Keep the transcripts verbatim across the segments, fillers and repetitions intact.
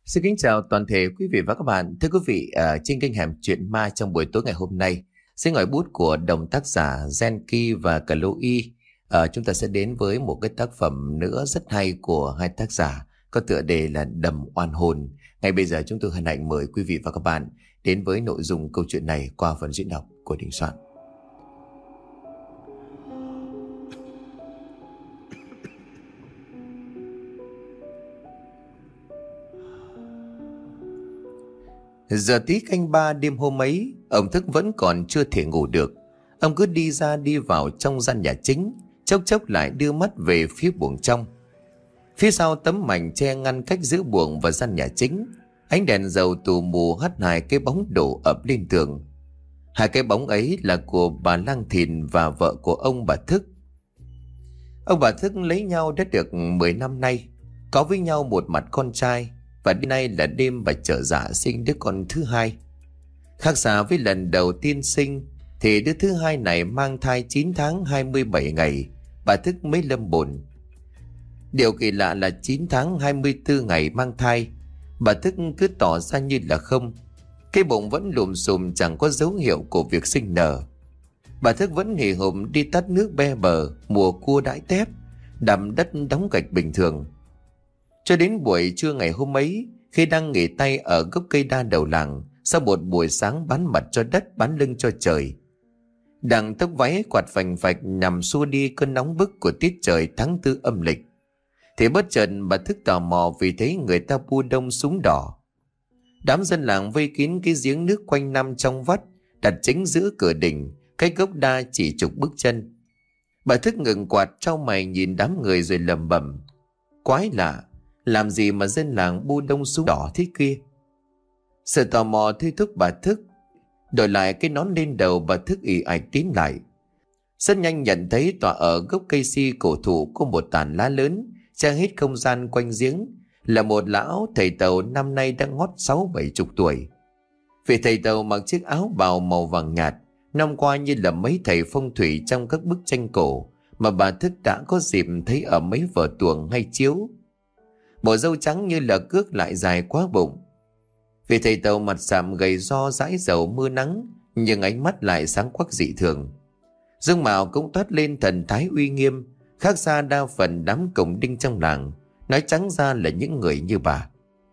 Xin kính chào toàn thể quý vị và các bạn. Thưa quý vị, à, trên kênh Hẻm Chuyện Ma trong buổi tối ngày hôm nay, dưới ngòi bút của đồng tác giả Genki và Cà Lô Y, à, chúng ta sẽ đến với một cái tác phẩm nữa rất hay của hai tác giả có tựa đề là Đầm Oan Hồn. Ngay bây giờ chúng tôi hân hạnh mời quý vị và các bạn đến với nội dung câu chuyện này qua phần diễn đọc của Đình Soạn. Giờ tí canh ba đêm hôm ấy, ông Thức vẫn còn chưa thể ngủ được. Ông cứ đi ra đi vào trong gian nhà chính, chốc chốc lại đưa mắt về phía buồng trong. Phía sau tấm mảnh che ngăn cách giữa buồng và gian nhà chính, ánh đèn dầu tù mù hắt hai cái bóng đổ ập lên tường. Hai cái bóng ấy là của bà Lang Thìn và vợ của ông bà Thức. Ông bà Thức lấy nhau đã được mười năm nay, có với nhau một mặt con trai. Và đêm nay là đêm bà trở dạ sinh đứa con thứ hai. Khác xa với lần đầu tiên sinh, thì đứa thứ hai này mang thai chín tháng hai mươi bảy ngày, bà Thức mới lâm bồn. Điều kỳ lạ là chín tháng hai mươi tư ngày mang thai, bà Thức cứ tỏ ra như là không. Cái bụng vẫn lùm xùm chẳng có dấu hiệu của việc sinh nở. Bà Thức vẫn hì hục đi tắt nước be bờ, mùa cua đãi tép, đầm đất đóng gạch bình thường. Cho đến buổi trưa ngày hôm ấy, khi đang nghỉ tay ở gốc cây đa đầu làng, sau một buổi sáng bán mặt cho đất bán lưng cho trời, đằng tóc váy quạt phành phạch nằm xua đi cơn nóng bức của tiết trời tháng tư âm lịch, thì bất chợt bà Thức tò mò vì thấy người ta bu đông súng đỏ. Đám dân làng vây kín cái giếng nước quanh năm trong vắt, đặt chính giữa cửa đình, cái gốc đa chỉ chục bước chân. Bà Thức ngừng quạt trao mày nhìn đám người rồi lẩm bẩm: quái lạ, làm gì mà dân làng bu đông súng đỏ thế kia? Sự tò mò thôi thúc bà Thức đổi lại cái nón lên đầu. Bà Thức ì ạch tiến lại, rất nhanh nhận thấy tọa ở gốc cây si cổ thụ có một tàn lá lớn che hết không gian quanh giếng, là một lão thầy tàu năm nay đã ngót sáu bảy chục tuổi. Vị thầy tàu mặc chiếc áo bào màu vàng nhạt, năm qua như là mấy thầy phong thủy trong các bức tranh cổ mà bà Thức đã có dịp thấy ở mấy vở tuồng hay chiếu. Bộ râu trắng như là cước lại dài quá bụng. Vị thầy tàu mặt sạm gầy ro dãi dầu mưa nắng, nhưng ánh mắt lại sáng quắc dị thường. Dương mạo cũng toát lên thần thái uy nghiêm, khác xa đa phần đám cổng đinh trong làng, nói trắng ra là những người như bà.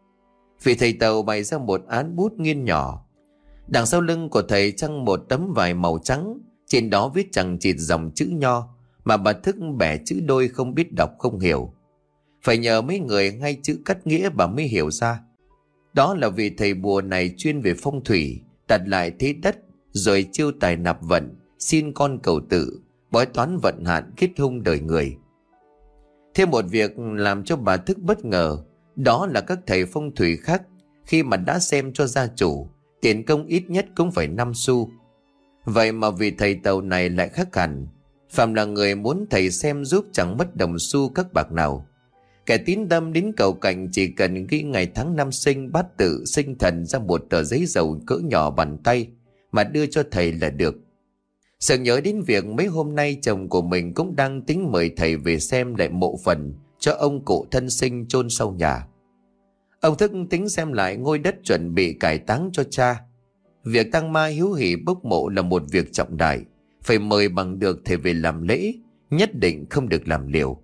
Vị thầy tàu bày ra một án bút nghiên nhỏ. Đằng sau lưng của thầy trăng một tấm vải màu trắng, trên đó viết chằng chịt dòng chữ nho mà bà Thức bẻ chữ đôi không biết đọc không hiểu. Phải nhờ mấy người ngay chữ cắt nghĩa bà mới hiểu ra. Đó là vì thầy bùa này chuyên về phong thủy, đặt lại thế đất, rồi chiêu tài nạp vận, xin con cầu tự, bói toán vận hạn kết hung đời người. Thêm một việc làm cho bà Thức bất ngờ, đó là các thầy phong thủy khác khi mà đã xem cho gia chủ, tiền công ít nhất cũng phải năm xu. Vậy mà vì thầy tàu này lại khác hẳn, phàm là người muốn thầy xem giúp chẳng mất đồng xu các bạc nào. Kẻ tín tâm đến cầu cạnh chỉ cần ghi ngày tháng năm sinh, bát tự, sinh thần ra một tờ giấy dầu cỡ nhỏ bàn tay mà đưa cho thầy là được. Sợ nhớ đến việc mấy hôm nay chồng của mình cũng đang tính mời thầy về xem lại mộ phần cho ông cụ thân sinh chôn sau nhà. Ông Thức tính xem lại ngôi đất chuẩn bị cải táng cho cha. Việc tang ma hiếu hỉ bốc mộ là một việc trọng đại, phải mời bằng được thầy về làm lễ, nhất định không được làm liều.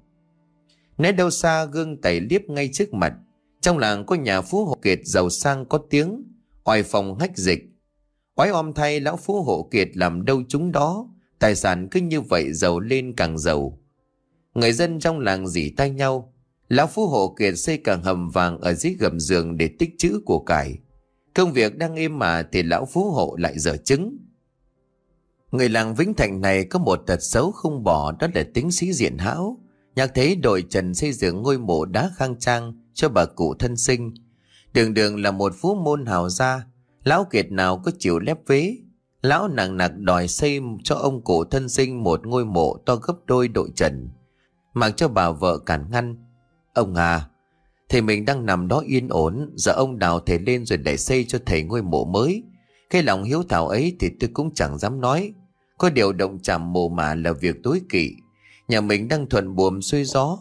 Né đâu xa gương tẩy liếp ngay trước mặt. Trong làng có nhà phú hộ kiệt giàu sang có tiếng, oai phong hách dịch. Oái om thay lão phú hộ kiệt làm đâu chúng đó, tài sản cứ như vậy giàu lên càng giàu. Người dân trong làng rỉ tai nhau. Lão phú hộ kiệt xây cả hầm vàng ở dưới gầm giường để tích trữ của cải. Công việc đang êm mà thì lão phú hộ lại dở chứng. Người làng Vĩnh Thạnh này có một tật xấu không bỏ, đó là tính sĩ diện hão. Nhạc thấy đội trần xây dựng ngôi mộ đá khang trang cho bà cụ thân sinh, đường đường là một phú môn hào gia. Lão kiệt nào có chịu lép vế. Lão nặng nặc đòi xây cho ông cụ thân sinh một ngôi mộ to gấp đôi đội trần, mặc cho bà vợ cản ngăn. Ông à, thầy mình đang nằm đó yên ổn, giờ ông đào thầy lên rồi để xây cho thầy ngôi mộ mới. Cái lòng hiếu thảo ấy thì tôi cũng chẳng dám nói. Có điều động chạm mồ mả là việc tối kỵ. Nhà mình đang thuận buồm xuôi gió,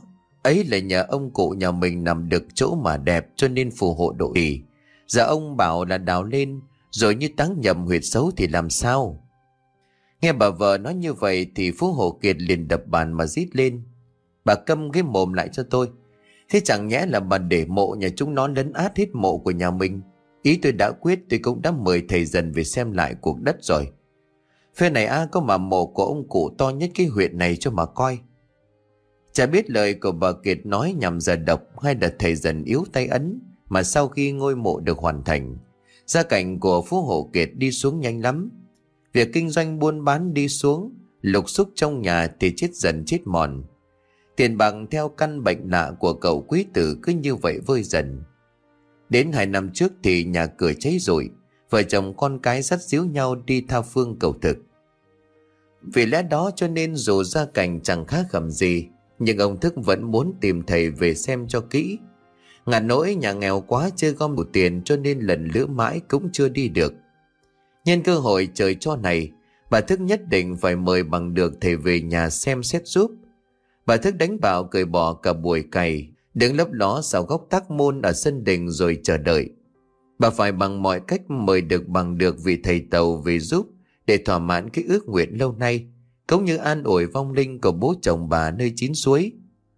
Ấy là nhờ ông cụ nhà mình nằm được chỗ mà đẹp cho nên phù hộ độ trì. Giờ ông bảo là đào lên rồi như táng nhầm huyệt xấu thì làm sao? Nghe bà vợ nói như vậy thì Phú Hộ Kiệt liền đập bàn mà rít lên. Bà câm cái mồm lại cho tôi. Thế chẳng nhẽ là bà để mộ nhà chúng nó lấn át hết mộ của nhà mình? Ý tôi đã quyết, tôi cũng đã mời thầy dần về xem lại cuộc đất rồi. Phê này a có mà mộ của ông cụ to nhất cái huyện này cho mà coi. Chả biết lời của bà Kiệt nói nhằm giờ độc hay là thầy dần yếu tay ấn, mà sau khi ngôi mộ được hoàn thành, gia cảnh của Phú Hộ Kiệt đi xuống nhanh lắm. Việc kinh doanh buôn bán đi xuống, lục xúc trong nhà thì chết dần chết mòn. Tiền bạc theo căn bệnh lạ của cậu quý tử cứ như vậy vơi dần. Đến hai năm trước thì nhà cửa cháy rụi, vợ chồng con cái dắt díu nhau đi tha phương cầu thực. Vì lẽ đó cho nên dù gia cảnh chẳng khác khẩm gì, nhưng ông Thức vẫn muốn tìm thầy về xem cho kỹ. Ngàn nỗi nhà nghèo quá chưa gom đủ tiền cho nên lần lữa mãi cũng chưa đi được. Nhân cơ hội trời cho này, bà Thức nhất định phải mời bằng được thầy về nhà xem xét giúp. Bà Thức đánh bảo cởi bỏ cả buổi cày, đứng lấp ló sau góc tác môn ở sân đình rồi chờ đợi. Bà phải bằng mọi cách mời được bằng được vị thầy Tàu về giúp để thỏa mãn cái ước nguyện lâu nay, cũng như an ủi vong linh của bố chồng bà nơi chín suối.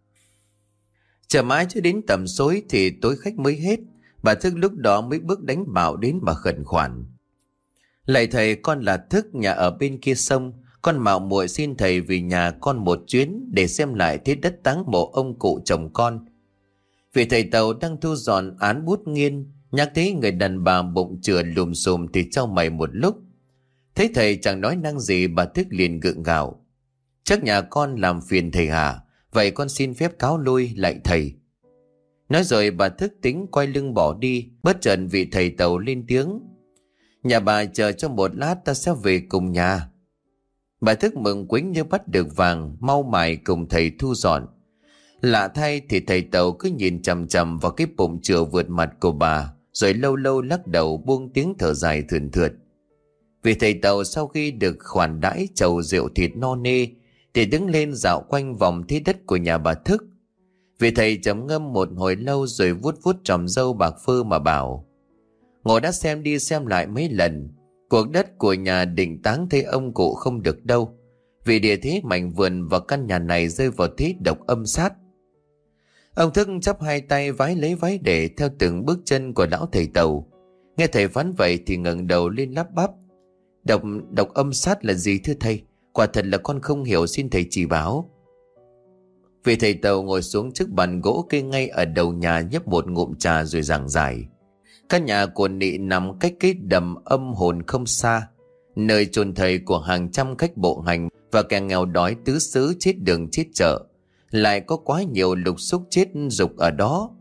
Chờ mãi cho đến tầm tối thì tối khách mới hết, bà Thức lúc đó mới bước đánh bảo đến mà khẩn khoản. Lạy thầy, con là Thức, nhà ở bên kia sông. Con mạo muội xin thầy vì nhà con một chuyến để xem lại thế đất táng mộ ông cụ chồng con. Vị thầy Tàu đang thu dọn án bút nghiên, nhắc thấy người đàn bà bụng chừa lùm xùm thì trao mày một lúc. Thấy thầy chẳng nói năng gì, bà Thức liền gượng gạo. Chắc nhà con làm phiền thầy hả? Vậy con xin phép cáo lui, lạy thầy. Nói rồi bà Thức tính quay lưng bỏ đi, bất chợt vị thầy Tàu lên tiếng. Nhà bà chờ cho một lát, ta sẽ về cùng nhà. Bà Thức mừng quính như bắt được vàng, mau mải cùng thầy thu dọn. Lạ thay thì thầy Tàu cứ nhìn chằm chằm vào cái bụng chừa vượt mặt của bà, rồi lâu lâu lắc đầu buông tiếng thở dài thườn thượt. Vì thầy Tàu sau khi được khoản đãi chầu rượu thịt no nê thì đứng lên dạo quanh vòng thế đất của nhà bà Thức. Vì thầy trầm ngâm một hồi lâu rồi vuốt vuốt tròm râu bạc phơ mà bảo: Ngồi đã xem đi xem lại mấy lần, cuộc đất của nhà định táng thấy ông cụ không được đâu, vì địa thế mảnh vườn và căn nhà này rơi vào thế độc âm sát. Ông Thức chắp hai tay vái lấy vái để theo từng bước chân của lão thầy Tàu. Nghe thầy phán vậy thì ngẩng đầu lên lắp bắp: Độc, độc âm sát là gì thưa thầy? Quả thật là con không hiểu, xin thầy chỉ bảo. Vị thầy Tàu ngồi xuống chiếc bàn gỗ kê ngay ở đầu nhà, nhấp một ngụm trà rồi giảng giải. Căn nhà của Nị nằm cách cái đầm âm hồn không xa, nơi chôn thầy của hàng trăm khách bộ hành và kẻ nghèo đói tứ xứ chết đường chết chợ. Lại có quá nhiều lục xúc chết dục ở đó.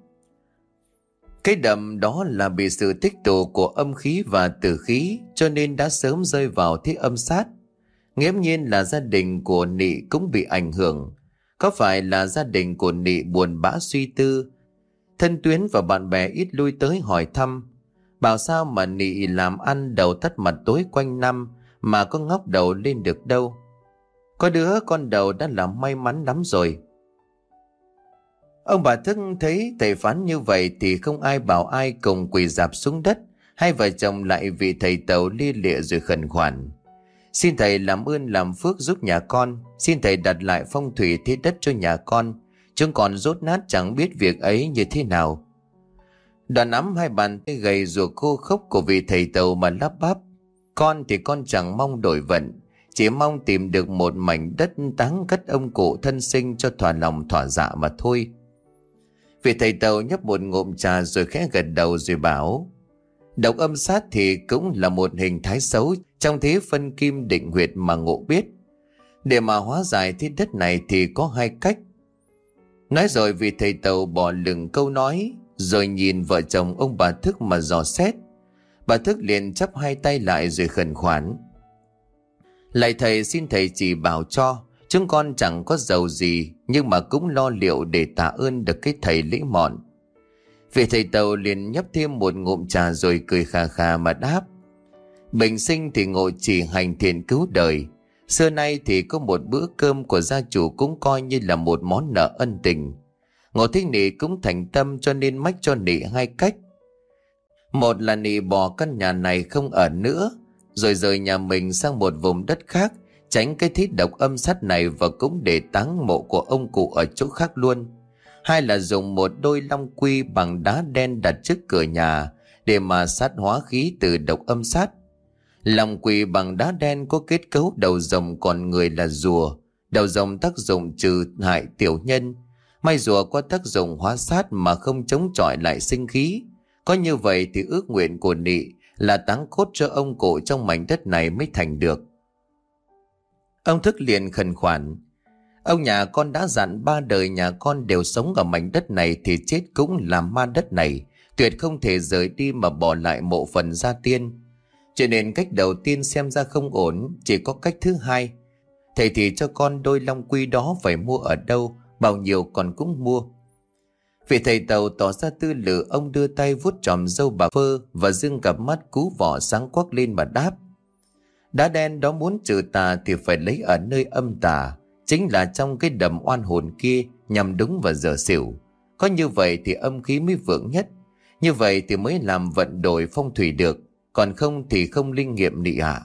Cái đầm đó là bị sự tích tụ của âm khí và tử khí, cho nên đã sớm rơi vào thế âm sát. Nghiễm nhiên là gia đình của Nị cũng bị ảnh hưởng. Có phải là gia đình của Nị buồn bã suy tư, thân tuyến và bạn bè ít lui tới hỏi thăm, bảo sao mà Nị làm ăn đầu tắt mặt tối quanh năm mà có ngóc đầu lên được đâu. Có đứa con đầu đã là may mắn lắm rồi. Ông bà Thức thấy thầy phán như vậy thì không ai bảo ai, cùng quỳ rạp xuống đất. Hai vợ chồng lại vị thầy Tàu lia lịa rồi khẩn khoản: Xin thầy làm ơn làm phước giúp nhà con, xin thầy đặt lại phong thủy thế đất cho nhà con, chúng còn rốt nát chẳng biết việc ấy như thế nào. Đoàn nắm hai bàn tay gầy ruột khô khốc của vị thầy Tàu mà lắp bắp: Con thì con chẳng mong đổi vận, chỉ mong tìm được một mảnh đất táng cất ông cụ thân sinh cho thỏa lòng thỏa dạ mà thôi. Vị thầy Tàu nhấp một ngụm trà rồi khẽ gật đầu rồi bảo: Độc âm sát thì cũng là một hình thái xấu trong thế phân kim định huyệt mà ngộ biết. Để mà hóa giải thế đất này thì có hai cách. Nói rồi vị thầy Tàu bỏ lửng câu nói, rồi nhìn vợ chồng ông bà Thức mà dò xét. Bà Thức liền chắp hai tay lại rồi khẩn khoản: Lạy thầy, xin thầy chỉ bảo cho, chúng con chẳng có giàu gì nhưng mà cũng lo liệu để tạ ơn được cái thầy lễ mọn. Vị thầy Tàu liền nhấp thêm một ngụm trà rồi cười khà khà mà đáp: Bình sinh thì ngộ chỉ hành thiện cứu đời, xưa nay thì có một bữa cơm của gia chủ cũng coi như là một món nợ ân tình. Ngộ thấy Nị cũng thành tâm cho nên mách cho Nị hai cách. Một là Nị bỏ căn nhà này không ở nữa, rồi rời nhà mình sang một vùng đất khác, tránh cái thiết độc âm sát này, và cũng để táng mộ của ông cụ ở chỗ khác luôn. Hai là dùng một đôi long quy bằng đá đen đặt trước cửa nhà để mà sát hóa khí từ độc âm sát. Long quy bằng đá đen có kết cấu đầu rồng, còn người là rùa. Đầu rồng tác dụng trừ hại tiểu nhân, may rùa có tác dụng hóa sát mà không chống chọi lại sinh khí. Có như vậy thì ước nguyện của Nị là táng cốt cho ông cụ trong mảnh đất này mới thành được. Ông Thức liền khẩn khoản: ông nhà con đã dặn ba đời nhà con đều sống ở mảnh đất này thì chết cũng làm ma đất này, tuyệt không thể rời đi mà bỏ lại mộ phần gia tiên. Cho nên cách đầu tiên xem ra không ổn, chỉ có cách thứ hai. Thầy thì cho con đôi long quy đó phải mua ở đâu, bao nhiêu con cũng mua. Vị thầy Tàu tỏ ra tư lự, ông đưa tay vuốt tròm râu bà Phơ và dương cặp mắt cú vỏ sáng quắc lên mà đáp: đá đen đó muốn trừ tà thì phải lấy ở nơi âm tà, chính là trong cái đầm oan hồn kia, nhằm đúng vào giờ xỉu. Có như vậy thì âm khí mới vượng nhất, như vậy thì mới làm vận đổi phong thủy được, còn không thì không linh nghiệm Nị ạ.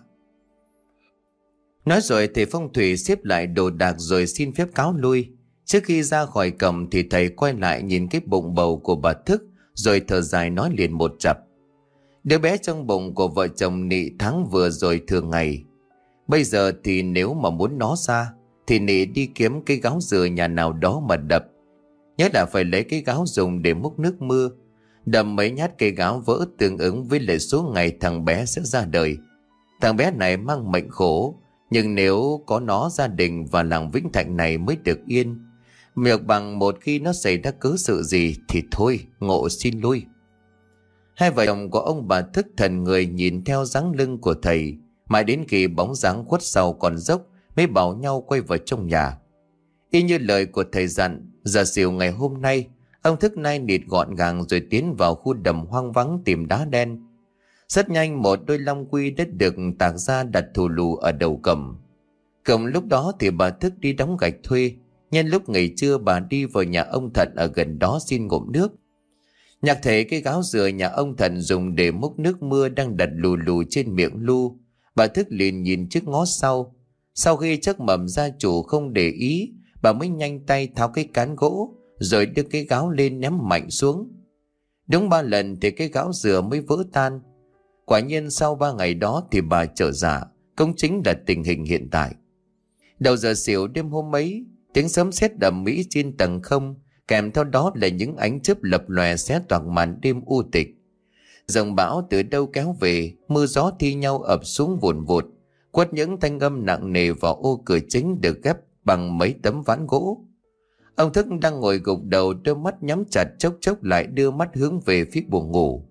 Nói rồi thầy phong thủy xếp lại đồ đạc rồi xin phép cáo lui. Trước khi ra khỏi cổng thì thầy quay lại nhìn cái bụng bầu của bà Thức, rồi thở dài nói liền một chập: đứa bé trong bụng của vợ chồng Nị tháng vừa rồi thường ngày. Bây giờ thì nếu mà muốn nó ra thì Nị đi kiếm cái gáo dừa nhà nào đó mà đập. Nhớ là phải lấy cái gáo dùng để múc nước mưa. Đập mấy nhát cây gáo vỡ tương ứng với lệ số ngày thằng bé sẽ ra đời. Thằng bé này mang mệnh khổ, nhưng nếu có nó, gia đình và làng Vĩnh Thạnh này mới được yên. Miệng bằng một khi nó xảy ra cớ sự gì thì thôi, Ngộ xin lui. Hai vợ chồng của ông bà Thức thần người nhìn theo dáng lưng của thầy, mãi đến khi bóng dáng khuất sau con dốc mới bảo nhau quay vào trong nhà. Y như lời của thầy dặn, giờ xỉu ngày hôm nay, ông Thức nai nịt gọn gàng rồi tiến vào khu đầm hoang vắng tìm đá đen. Rất nhanh một đôi long quy đã được tạc ra đặt thù lù ở đầu cổng. Cổng lúc đó thì bà Thức đi đóng gạch thuê, nhân lúc nghỉ trưa bà đi vào nhà ông Thận ở gần đó xin ngụm nước. Nhạc thấy cái gáo dừa nhà ông Thận dùng để múc nước mưa đang đặt lù lù trên miệng lu, bà Thức liền nhìn trước ngó sau. Sau khi chắc mầm gia chủ không để ý, bà mới nhanh tay tháo cái cán gỗ rồi đưa cái gáo lên ném mạnh xuống. Đúng ba lần thì cái gáo dừa mới vỡ tan. Quả nhiên sau ba ngày đó thì bà trở dạ, cũng chính là tình hình hiện tại. Đầu giờ xỉu đêm hôm ấy, tiếng sấm sét đầm mỹ trên tầng không, kèm theo đó là những ánh chớp lập lòe xé toạc màn đêm u tịch. Dòng bão từ đâu kéo về, mưa gió thi nhau ập xuống vùn vụt, quất những thanh âm nặng nề vào ô cửa chính được ghép bằng mấy tấm ván gỗ. Ông Thức đang ngồi gục đầu, đôi mắt nhắm chặt, chốc chốc lại đưa mắt hướng về phía buồng ngủ.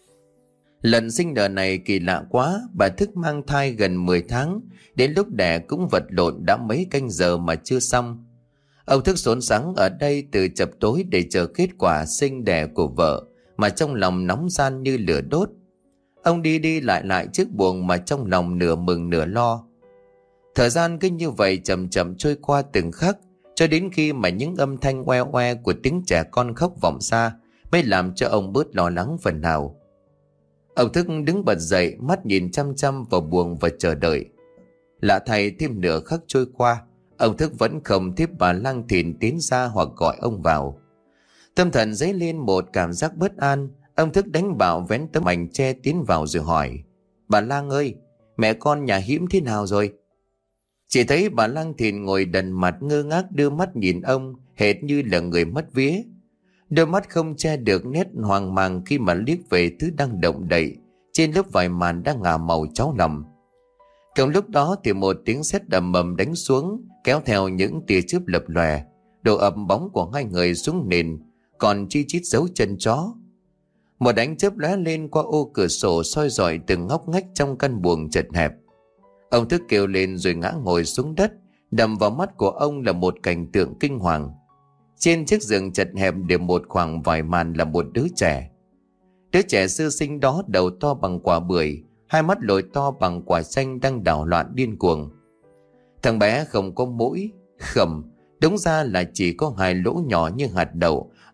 Lần sinh nở này kỳ lạ quá, bà Thức mang thai gần mười tháng, đến lúc đẻ cũng vật lộn đã mấy canh giờ mà chưa xong. Ông Thức sốt sắng ở đây từ chập tối để chờ kết quả sinh đẻ của vợ, mà trong lòng nóng gian như lửa đốt. Ông đi đi lại lại trước buồng mà trong lòng nửa mừng nửa lo. Thời gian cứ như vậy chậm chậm trôi qua từng khắc, cho đến khi mà những âm thanh oe oe của tiếng trẻ con khóc vọng xa mới làm cho ông bớt lo lắng phần nào. Ông Thức đứng bật dậy, mắt nhìn chăm chăm vào buồng và chờ đợi. Lạ thay, thêm nửa khắc trôi qua, ông Thức vẫn không thấy bà Lang Thìn tiến ra hoặc gọi ông vào. Tâm thần dấy lên một cảm giác bất an. Ông Thức đánh bạo vén tấm mảnh che tiến vào rồi hỏi: bà Lang ơi, mẹ con nhà Hiễm thế nào rồi? Chỉ thấy bà Lang Thìn ngồi đần mặt ngơ ngác đưa mắt nhìn ông, hệt như là người mất vía. Đôi mắt không che được nét hoang mang khi mà liếc về thứ đang động đậy trên lớp vải màn đang ngả màu cháo lòng. Cùng lúc đó thì một tiếng sét đầm mầm đánh xuống, kéo theo những tia chớp lập lòe, đổ ập bóng của hai người xuống nền, còn chi chít dấu chân chó. Một ánh chớp lóe lên qua ô cửa sổ soi rọi từng ngóc ngách trong căn buồng chật hẹp. Ông Thức kêu lên rồi ngã ngồi xuống đất. Đầm vào mắt của ông là một cảnh tượng kinh hoàng. Trên chiếc giường chật hẹp để một khoảng vải màn là một đứa trẻ. Đứa trẻ sơ sinh đó đầu to bằng quả bưởi, hai mắt lồi to bằng quả chanh đang đảo loạn điên cuồng. Thằng bé không có mũi, khẩm, đúng ra là chỉ có hai lỗ nhỏ như hạt đậu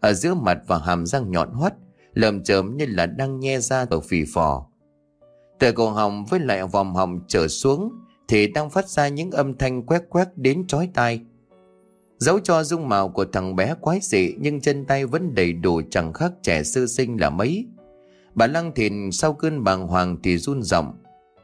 ở giữa mặt và hàm răng nhọn hoắt, lởm chởm như là đang nhe ra ở phì phò. Từ cổ họng với lại vòm họng trở xuống thì đang phát ra những âm thanh quét quét đến chói tai. Dẫu cho dung mạo của thằng bé quái dị nhưng chân tay vẫn đầy đủ, chẳng khác trẻ sơ sinh là mấy. Bà Lăng Thìn sau cơn bàng hoàng thì run giọng: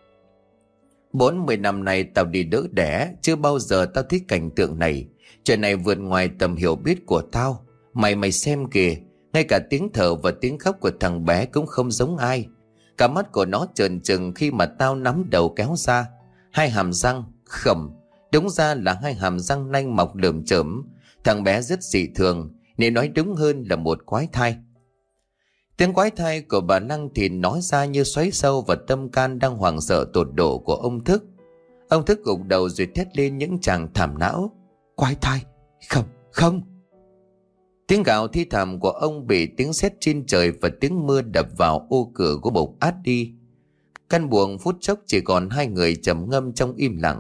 Bốn mươi năm nay tao đi đỡ đẻ, chưa bao giờ tao thấy cảnh tượng này. Chuyện này vượt ngoài tầm hiểu biết của tao. Mày mày xem kìa, ngay cả tiếng thở và tiếng khóc của thằng bé cũng không giống ai. Cả mắt của nó trợn trừng khi mà tao nắm đầu kéo ra. Hai hàm răng khẩm, đúng ra là hai hàm răng nanh mọc lởm chởm. Thằng bé rất dị thường, nếu nói đúng hơn là một quái thai. Tiếng quái thai của bà Lăng Thìn nói ra như xoáy sâu vào tâm can đang hoảng sợ tột độ của ông Thức. Ông Thức gục đầu rồi thét lên những tràng thảm não: Quái thai? Không, không! Tiếng gào thi thảm của ông bị tiếng sét trên trời và tiếng mưa đập vào ô cửa gỗ bộc át đi. Căn buồng phút chốc chỉ còn hai người trầm ngâm trong im lặng.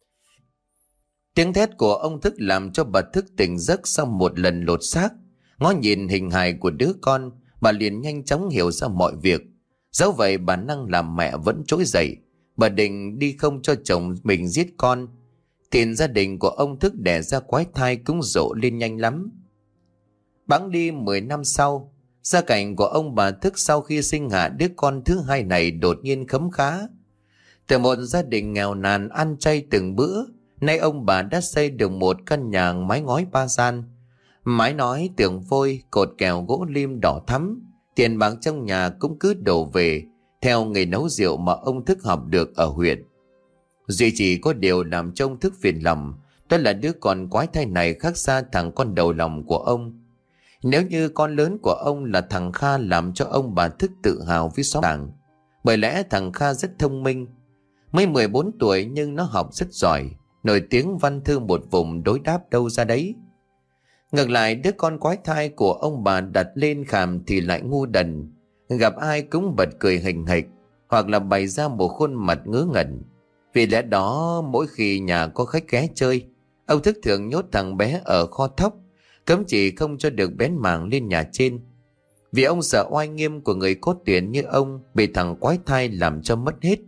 Tiếng thét của ông Thức làm cho bà thức tỉnh giấc sau một lần lột xác. Ngó nhìn hình hài của đứa con, bà liền nhanh chóng hiểu ra mọi việc. Dẫu vậy bản năng làm mẹ vẫn trỗi dậy. Bà định đi không cho chồng mình giết con. Tiền gia đình của ông Thức đẻ ra quái thai cũng rộ lên nhanh lắm. Bẵng đi mười năm sau, gia cảnh của ông bà Thức sau khi sinh hạ đứa con thứ hai này đột nhiên khấm khá. Từ một gia đình nghèo nàn ăn chay từng bữa, nay ông bà đã xây được một căn nhà mái ngói ba gian. Mái nói tường vôi, cột kèo gỗ lim đỏ thắm. Tiền bạc trong nhà cũng cứ đổ về theo nghề nấu rượu mà ông Thức học được ở huyện. Duy chỉ có điều làm cho ông Thức phiền lòng, đó là đứa con quái thai này khác xa thằng con đầu lòng của ông. Nếu như con lớn của ông là thằng Kha làm cho ông bà Thức tự hào với xóm làng. Bởi lẽ thằng Kha rất thông minh, mới mười bốn tuổi nhưng nó học rất giỏi, nổi tiếng văn thư một vùng đối đáp đâu ra đấy. Ngược lại đứa con quái thai của ông bà đặt lên khàm thì lại ngu đần, gặp ai cũng bật cười hình hịch hoặc là bày ra một khuôn mặt ngớ ngẩn. Vì lẽ đó mỗi khi nhà có khách ghé chơi, ông Thức thường nhốt thằng bé ở kho thóc, cấm chỉ không cho được bén mảng lên nhà trên. Vì ông sợ oai nghiêm của người có tiền như ông bị thằng quái thai làm cho mất hết.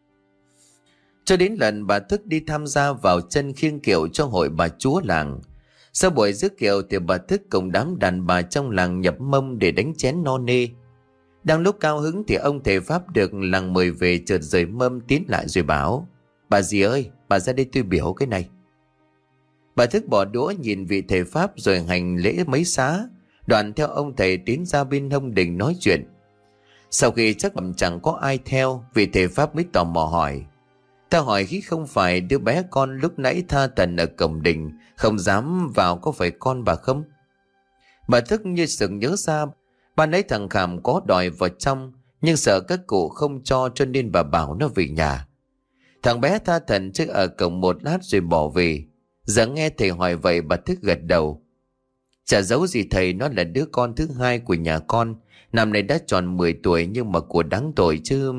Cho đến lần bà Thức đi tham gia vào chân khiêng kiệu cho hội bà chúa làng. Sau buổi rước kiệu thì bà Thức cùng đám đàn bà trong làng nhập mâm để đánh chén no nê. Đang lúc cao hứng thì ông thầy Pháp được làng mời về chợt rời mâm tiến lại rồi bảo: Bà dì ơi, bà ra đây tôi biểu cái này. Bà Thức bỏ đũa nhìn vị thầy Pháp rồi hành lễ mấy xá, đoạn theo ông thầy tiến ra bên hông đình nói chuyện. Sau khi chắc bẩm chẳng có ai theo, vị thầy Pháp mới tò mò hỏi: Ta hỏi khi không phải đứa bé con lúc nãy tha tần ở cổng đình không dám vào có phải con bà không? Bà Thức như sực nhớ ra, ban nãy thằng Khảm có đòi vào trong nhưng sợ các cụ không cho cho nên bà bảo nó về nhà. Thằng bé tha thần trước ở cổng một lát rồi bỏ về. Giờ nghe thầy hỏi vậy bà Thức gật đầu. Chả giấu gì thầy, nó là đứa con thứ hai của nhà con, năm nay đã tròn mười tuổi nhưng mà của đáng tội chứ.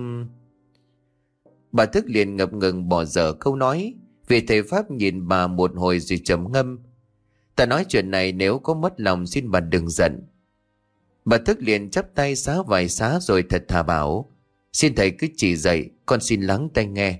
Bà Thức liền ngập ngừng bỏ dở câu nói. Vì thầy Pháp nhìn bà một hồi rồi trầm ngâm: Ta nói chuyện này nếu có mất lòng xin bà đừng giận. Bà Thức liền chắp tay xá vài xá rồi thật thà bảo: Xin thầy cứ chỉ dạy, con xin lắng tai nghe.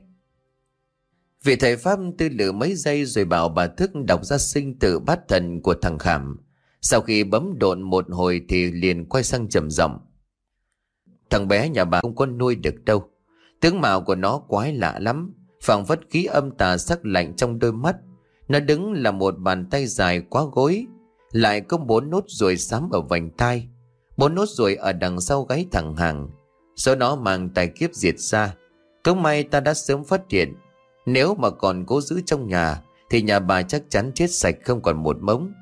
Vị thầy Pháp tư lự mấy giây rồi bảo bà Thức đọc ra sinh tử bát thần của thằng Khảm. Sau khi bấm độn một hồi thì liền quay sang trầm giọng: Thằng bé nhà bà không có nuôi được đâu. Tướng mạo của nó quái lạ lắm, phảng phất khí âm tà sắc lạnh trong đôi mắt. Nó đứng là một bàn tay dài quá gối, lại có bốn nốt ruồi xám ở vành tai, bốn nốt ruồi ở đằng sau gáy thẳng hàng. Sau đó mang tài kiếp diệt ra. Cũng may ta đã sớm phát hiện. Nếu mà còn cố giữ trong nhà thì nhà bà chắc chắn chết sạch không còn một mống.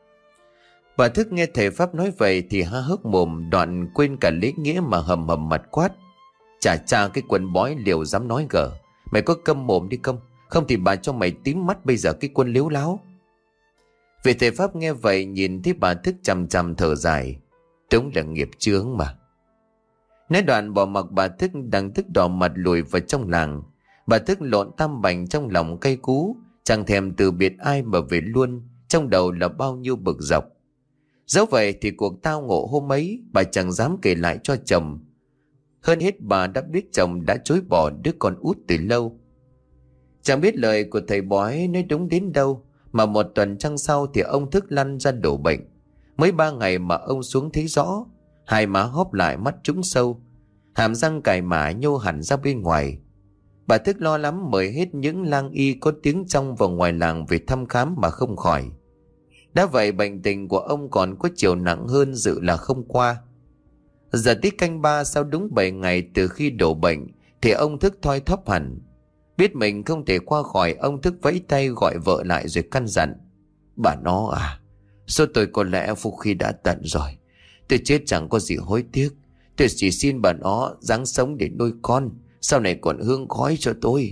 Bà Thức nghe thầy Pháp nói vậy thì há hốc mồm, đoạn quên cả lễ nghĩa mà hầm hầm mặt quát: Chà cha cái quân bói liều dám nói gở. Mày có câm mồm đi không? Không thì bà cho mày tím mắt bây giờ cái quân liếu láo. Vị thầy Pháp nghe vậy nhìn thấy bà Thức chằm chằm thở dài: Đúng là nghiệp chướng mà. Nói đoạn bỏ mặc bà Thức đang tức đỏ mặt lùi vào trong làng. Bà Thức lộn tam bành trong lòng cay cú, chẳng thèm từ biệt ai mà về luôn, trong đầu là bao nhiêu bực dọc. Dẫu vậy thì cuộc tao ngộ hôm ấy bà chẳng dám kể lại cho chồng. Hơn hết bà đã biết chồng đã chối bỏ đứa con út từ lâu. Chẳng biết lời của thầy bói nói đúng đến đâu, mà một tuần trăng sau thì ông Thức lăn ra đổ bệnh. Mới ba ngày mà ông xuống thấy rõ, hai má hóp lại, mắt trũng sâu, hàm răng cài mả nhô hẳn ra bên ngoài. Bà Thức lo lắm mời hết những lang y có tiếng trong và ngoài làng về thăm khám mà không khỏi. Đã vậy bệnh tình của ông còn có chiều nặng hơn dự là không qua. Giờ tí canh ba sau đúng bảy ngày từ khi đổ bệnh thì ông Thức thoi thóp hẳn. Biết mình không thể qua khỏi, ông Thức vẫy tay gọi vợ lại rồi căn dặn: "Bà nó à, số tôi có lẽ phúc khi đã tận rồi. Tôi chết chẳng có gì hối tiếc. Tôi chỉ xin bà nó ráng sống để nuôi con, sau này còn hương khói cho tôi."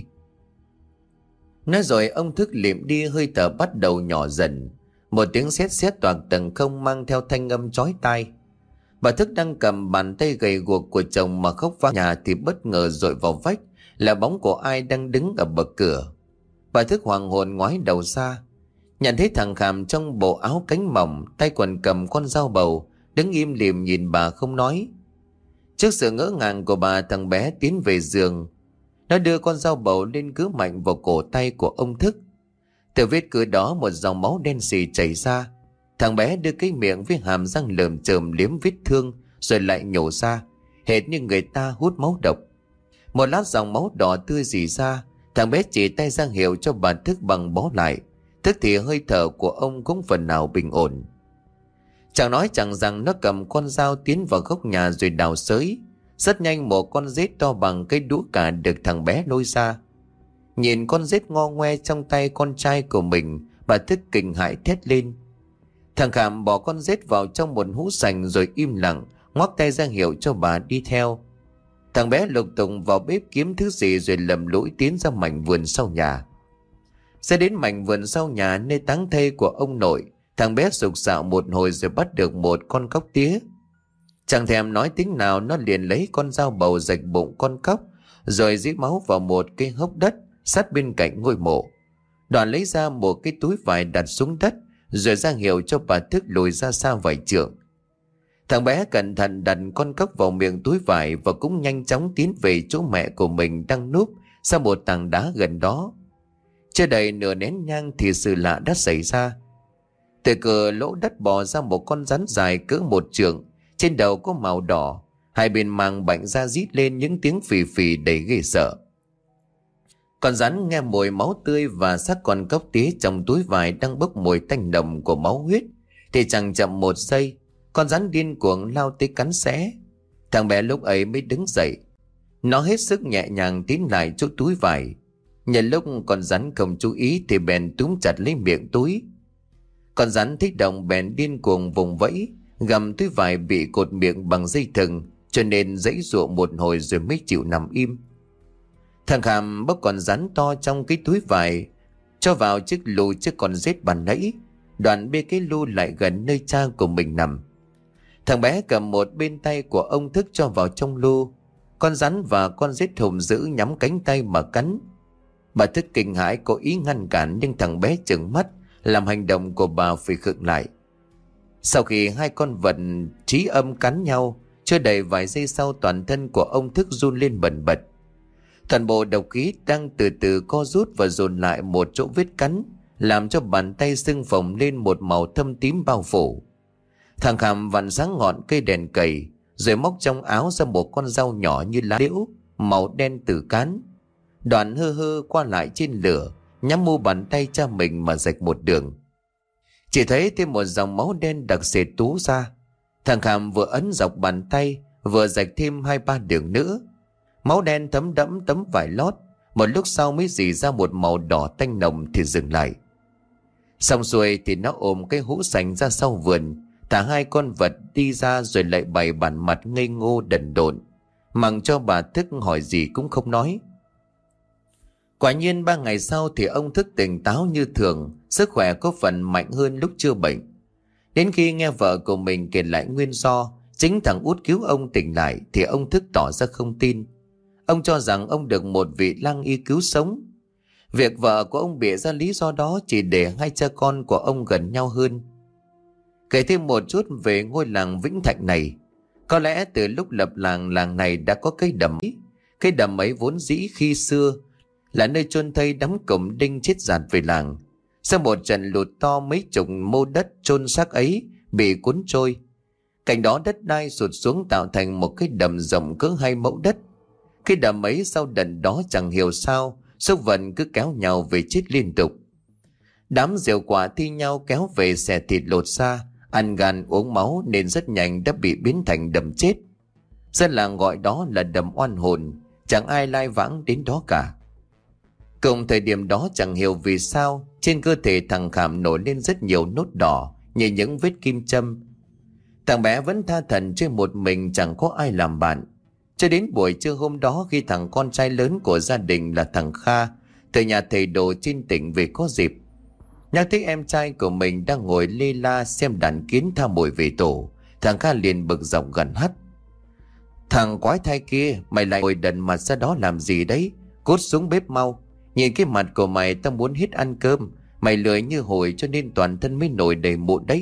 Nói rồi ông Thức liệm đi, hơi thở bắt đầu nhỏ dần. Một tiếng sét sét toạc tầng không mang theo thanh âm chói tai. Bà Thức đang cầm bàn tay gầy guộc của chồng mà khóc vang nhà thì bất ngờ dội vào vách là bóng của ai đang đứng ở bậc cửa. Bà Thức hoàng hồn ngoái đầu ra, nhận thấy thằng Khảm trong bộ áo cánh mỏng, tay quần cầm con dao bầu, đứng im lìm nhìn bà không nói. Trước sự ngỡ ngàng của bà, thằng bé tiến về giường. Nó đưa con dao bầu lên cứ mạnh vào cổ tay của ông Thức. Từ vết cứa đó một dòng máu đen sì chảy ra. Thằng bé đưa cái miệng với hàm răng lởm chởm liếm vết thương rồi lại nhổ ra, hệt như người ta hút máu độc. Một lát dòng máu đỏ tươi rỉ ra, thằng bé chỉ tay ra hiệu cho bà Thức bằng bó lại. Tức thì hơi thở của ông cũng phần nào bình ổn. Chẳng nói chẳng rằng nó cầm con dao tiến vào góc nhà rồi đào xới. Rất nhanh một con rết to bằng cái đũa cả được thằng bé lôi ra. Nhìn con rết ngo ngoe trong tay con trai của mình, bà Thức kinh hãi thét lên. Thằng Khảm bỏ con rết vào trong một hũ sành rồi im lặng ngoắc tay ra hiệu cho bà đi theo. Thằng bé lục tục vào bếp kiếm thứ gì rồi lầm lũi tiến ra mảnh vườn sau nhà. Sẽ đến mảnh vườn sau nhà nơi táng thây của ông nội, thằng bé sục sạo một hồi rồi bắt được một con cóc tía. Chẳng thèm nói tiếng nào, nó liền lấy con dao bầu rạch bụng con cóc rồi dí máu vào một cái hốc đất sát bên cạnh ngôi mộ. Đoàn lấy ra một cái túi vải đặt xuống đất rồi ra hiệu cho bà Thức lùi ra xa vài trượng. Thằng bé cẩn thận đặt con cóc vào miệng túi vải và cũng nhanh chóng tiến về chỗ mẹ của mình đang núp sau một tảng đá gần đó. Chưa đầy nửa nén nhang thì sự lạ đã xảy ra. Từ cửa lỗ đất bò ra một con rắn dài cỡ một trượng, trên đầu có màu đỏ, hai bên màng bạnh ra rít lên những tiếng phì phì đầy ghê sợ. Con rắn nghe mùi máu tươi và xác con cóc tía trong túi vải đang bốc mùi tanh nồng của máu huyết thì chẳng chậm một giây, con rắn điên cuồng lao tới cắn xé. Thằng bé lúc ấy mới đứng dậy. Nó hết sức nhẹ nhàng tiến lại chỗ túi vải. Nhân lúc con rắn không chú ý thì bèn túm chặt lấy miệng túi. Con rắn thích động bèn điên cuồng vùng vẫy, gầm túi vải bị cột miệng bằng dây thừng, cho nên giãy giụa một hồi rồi mới chịu nằm im. Thằng Khảm bốc con rắn to trong cái túi vải cho vào chiếc lu chiếc con rết bàn nãy, đoạn bê cái lu lại gần nơi cha của mình nằm. Thằng bé cầm một bên tay của ông Thức cho vào trong lu. Con rắn và con rết hùng dữ nhắm cánh tay mà cắn. Bà Thức kinh hãi có ý ngăn cản, nhưng thằng bé trừng mắt làm hành động của bà phải khựng lại. Sau khi hai con vật trí âm cắn nhau, chưa đầy vài giây sau toàn thân của ông Thức run lên bần bật. Toàn bộ độc khí đang từ từ co rút và dồn lại một chỗ vết cắn, làm cho bàn tay sưng phồng lên một màu thâm tím bao phủ. Thằng Khảm vặn sáng ngọn cây đèn cầy, rồi móc trong áo ra một con dao nhỏ như lá liễu, màu đen từ cán. Đoạn hơ hơ qua lại trên lửa, nhắm mu bàn tay cha mình mà rạch một đường. Chỉ thấy thêm một dòng máu đen đặc sệt tú ra. Thằng Khảm vừa ấn dọc bàn tay, vừa rạch thêm hai ba đường nữa. Máu đen thấm đẫm tấm vải lót, một lúc sau mới rỉ ra một màu đỏ tanh nồng thì dừng lại. Xong xuôi thì nó ôm cái hũ sành ra sau vườn, thả hai con vật đi ra rồi lại bày bản mặt ngây ngô đần độn, mặc cho bà Thức hỏi gì cũng không nói. Quả nhiên ba ngày sau thì ông Thức tỉnh táo như thường, sức khỏe có phần mạnh hơn lúc chưa bệnh. Đến khi nghe vợ của mình kể lại nguyên do chính thằng út cứu ông tỉnh lại thì ông Thức tỏ ra không tin. Ông cho rằng ông được một vị lang y cứu sống. Việc vợ của ông bịa ra lý do đó chỉ để hai cha con của ông gần nhau hơn. Kể thêm một chút về ngôi làng Vĩnh Thạnh này. Có lẽ từ lúc lập làng, làng này đã có cái đầm ấy. Cái đầm ấy vốn dĩ khi xưa là nơi chôn thây đám cổng đinh chết dạt về làng. Sau một trận lụt to, mấy chục mô đất chôn xác ấy bị cuốn trôi. Cạnh đó đất đai sụt xuống tạo thành một cái đầm rộng cỡ hai mẫu đất. Cái đầm ấy sau đợt đó chẳng hiểu sao súc vật cứ kéo nhau về chết liên tục. Đám rượu quả thi nhau kéo về xẻ thịt lột xa, ăn gan uống máu nên rất nhanh đã bị biến thành đầm chết. Dân làng gọi đó là đầm oan hồn, chẳng ai lai vãng đến đó cả. Cùng thời điểm đó chẳng hiểu vì sao trên cơ thể thằng Khảm nổi lên rất nhiều nốt đỏ như những vết kim châm. Thằng bé vẫn tha thẩn chơi một mình, chẳng có ai làm bạn. Cho đến buổi trưa hôm đó, khi thằng con trai lớn của gia đình là thằng Kha từ nhà thầy đồ trên tỉnh về có dịp, nhắc thấy em trai của mình đang ngồi lê la xem đàn kiến tha mồi về tổ, thằng Kha liền bực dọc gần hắt: "Thằng quái thai kia, mày lại ngồi đần mặt ra đó làm gì đấy? Cút xuống bếp mau. Nhìn cái mặt của mày tao muốn hít ăn cơm. Mày lười như hồi cho nên toàn thân mới nổi đầy mụn đấy."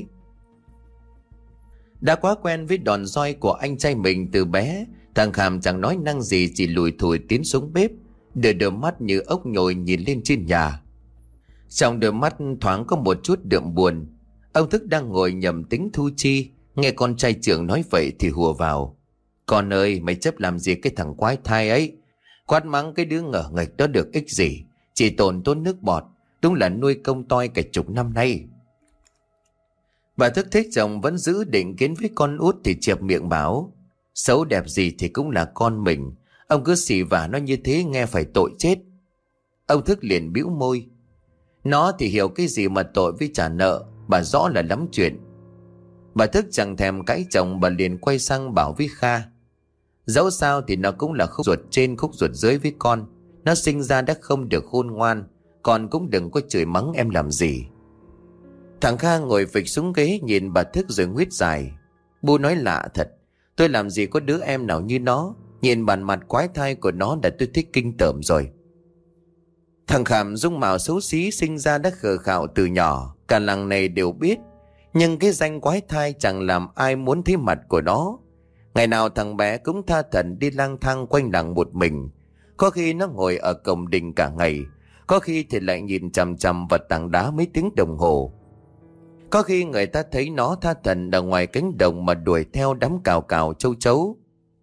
Đã quá quen với đòn roi của anh trai mình từ bé, thằng Khảm chẳng nói năng gì, chỉ lùi thủi tiến xuống bếp, đưa đôi mắt như ốc nhồi nhìn lên trên nhà. Trong đôi mắt thoáng có một chút đượm buồn. Ông Thức đang ngồi nhầm tính thu chi, nghe con trai trưởng nói vậy thì hùa vào: "Con ơi, mày chấp làm gì cái thằng quái thai ấy? Quát mắng cái đứa ngở nghệch đó được ích gì? Chỉ tổn tốn nước bọt, đúng là nuôi công toi cả chục năm nay." Bà Thức thấy chồng vẫn giữ định kiến với con út thì chẹp miệng bảo: "Xấu đẹp gì thì cũng là con mình, ông cứ xì vả nó như thế nghe phải tội chết." Ông Thức liền bĩu môi: "Nó thì hiểu cái gì mà tội với trả nợ, bà rõ là lắm chuyện." Bà Thức chẳng thèm cãi chồng, bà liền quay sang bảo với Kha: "Dẫu sao thì nó cũng là khúc ruột trên khúc ruột dưới với con. Nó sinh ra đã không được khôn ngoan, con cũng đừng có chửi mắng em làm gì." Thằng Kha ngồi phịch xuống ghế nhìn bà Thức rồi nguyết dài: "Bu nói lạ thật, tôi làm gì có đứa em nào như nó. Nhìn bản mặt quái thai của nó đã tôi thích kinh tởm rồi." Thằng Khảm dung mạo xấu xí, sinh ra đã khờ khạo từ nhỏ, cả làng này đều biết. Nhưng cái danh quái thai chẳng làm ai muốn thấy mặt của nó. Ngày nào thằng bé cũng tha thẩn đi lang thang quanh làng một mình. Có khi nó ngồi ở cổng đình cả ngày, có khi thì lại nhìn chằm chằm vào tảng đá mấy tiếng đồng hồ. Có khi người ta thấy nó tha thẩn ở ngoài cánh đồng mà đuổi theo đám cào cào châu chấu.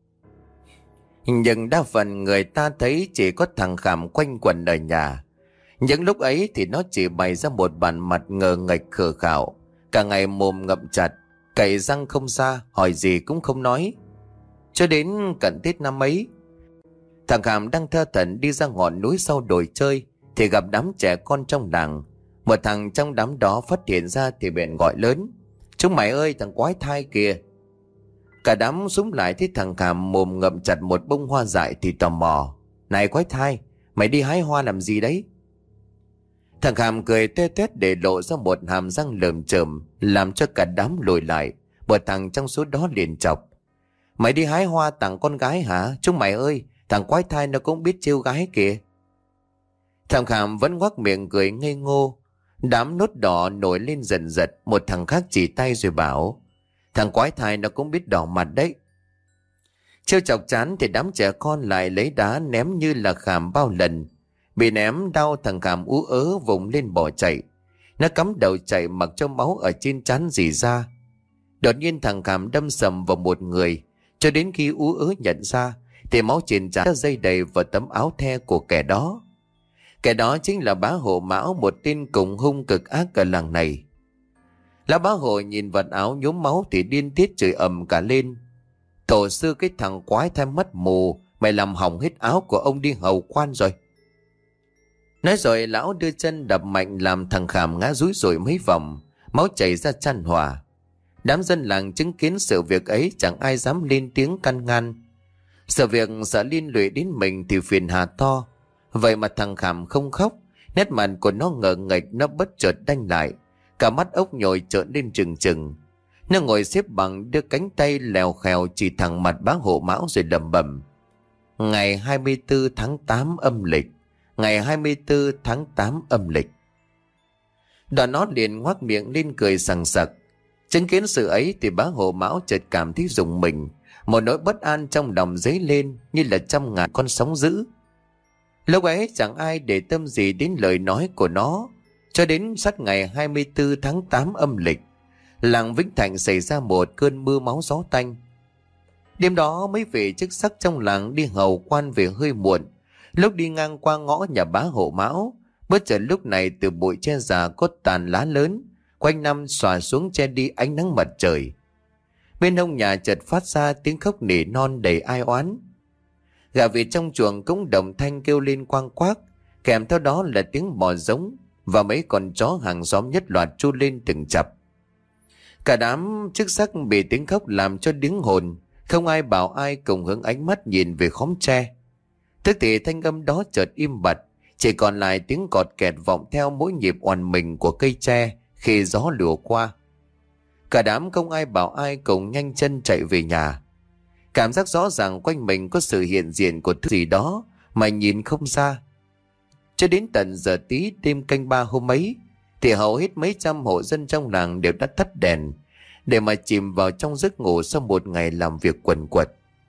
Nhưng đa phần người ta thấy chỉ có thằng Khảm quanh quẩn ở nhà. Những lúc ấy thì nó chỉ bày ra một bản mặt ngờ nghệch khờ khạo, cả ngày mồm ngậm chặt, cậy răng không ra, hỏi gì cũng không nói. Cho đến cận Tết năm ấy, thằng Khảm đang thơ thẩn đi ra ngọn núi sau đồi chơi thì gặp đám trẻ con trong làng. Một thằng trong đám đó phát hiện ra thì bèn gọi lớn: "Chúng mày ơi, thằng quái thai kìa!" Cả đám súng lại thấy thằng Khảm mồm ngậm chặt một bông hoa dại thì tò mò: "Này quái thai, mày đi hái hoa làm gì đấy?" Thằng Khảm cười tê tét để lộ ra một hàm răng lởm chởm, làm cho cả đám lùi lại. Một thằng trong số đó liền chọc: "Mày đi hái hoa tặng con gái hả? Chúng mày ơi, thằng quái thai nó cũng biết trêu gái kìa." Thằng Khảm vẫn ngoác miệng cười ngây ngô. Đám nốt đỏ nổi lên dần dần. Một thằng khác chỉ tay rồi bảo: "Thằng quái thai nó cũng biết đỏ mặt đấy." Trêu chọc chán thì đám trẻ con lại lấy đá ném như là Khảm bao lần. Bị ném đau, thằng Khảm ú ớ vùng lên bỏ chạy. Nó cắm đầu chạy mặc cho máu ở trên trán rỉ ra. Đột nhiên thằng Khảm đâm sầm vào một người. Cho đến khi ú ớ nhận ra thì máu trên trán đã dây đầy vào tấm áo the của kẻ đó. Kẻ đó chính là bá Hộ Mão, một tên cùng hung cực ác ở làng này. Lão bá Hộ nhìn vật áo nhuốm máu thì điên tiết chửi ầm cả lên: "Tổ sư cái thằng quái thai mắt mù, mày làm hỏng hết áo của ông đi hầu quan rồi." Nói rồi lão đưa chân đập mạnh làm thằng Khảm ngã rúi rủi mấy vòng, máu chảy ra chan hòa. Đám dân làng chứng kiến sự việc ấy chẳng ai dám lên tiếng can ngăn. Sự việc sợ liên lụy đến mình thì phiền hà to. Vậy mà thằng Khảm không khóc, nét mặt của nó ngờ nghệch, nó bất chợt đanh lại, cả mắt ốc nhồi trợn lên trừng trừng. Nó ngồi xếp bằng, đưa cánh tay lèo khèo chỉ thẳng mặt bá Hộ Mão rồi lẩm bẩm: "Ngày hai mươi tư tháng tám âm lịch, ngày hai mươi tư tháng tám âm lịch." Đoạn nó liền ngoác miệng lên cười sằng sặc. Chứng kiến sự ấy thì bá Hộ Mão chợt cảm thấy rùng mình, một nỗi bất an trong lòng dấy lên như là trăm ngàn con sóng dữ. Lúc ấy chẳng ai để tâm gì đến lời nói của nó, cho đến sát ngày hai mươi tư tháng tám âm lịch, làng Vĩnh Thạnh xảy ra một cơn mưa máu gió tanh. Đêm đó mấy vị chức sắc trong làng đi hầu quan về hơi muộn. Lúc đi ngang qua ngõ nhà bá Hộ Mão, bất chợt lúc này từ bụi tre già có tàn lá lớn quanh năm xòa xuống che đi ánh nắng mặt trời. Bên hông nhà chợt phát ra tiếng khóc nỉ non đầy ai oán. Gà vịt trong chuồng cũng đồng thanh kêu lên quang quác, kèm theo đó là tiếng bò giống, và mấy con chó hàng xóm nhất loạt tru lên từng chập. Cả đám chức sắc bị tiếng khóc làm cho điếng hồn, không ai bảo ai cùng hướng ánh mắt nhìn về khóm tre. Tức thì thanh âm đó chợt im bặt, chỉ còn lại tiếng cọt kẹt vọng theo mỗi nhịp oằn mình của cây tre khi gió lùa qua. Cả đám không ai bảo ai cùng nhanh chân chạy về nhà. Cảm giác rõ ràng quanh mình có sự hiện diện của thứ gì đó mà nhìn không ra. Cho đến tận giờ tí đêm canh ba hôm ấy thì hầu hết mấy trăm hộ dân trong làng đều đã tắt đèn để mà chìm vào trong giấc ngủ sau một ngày làm việc quần quật.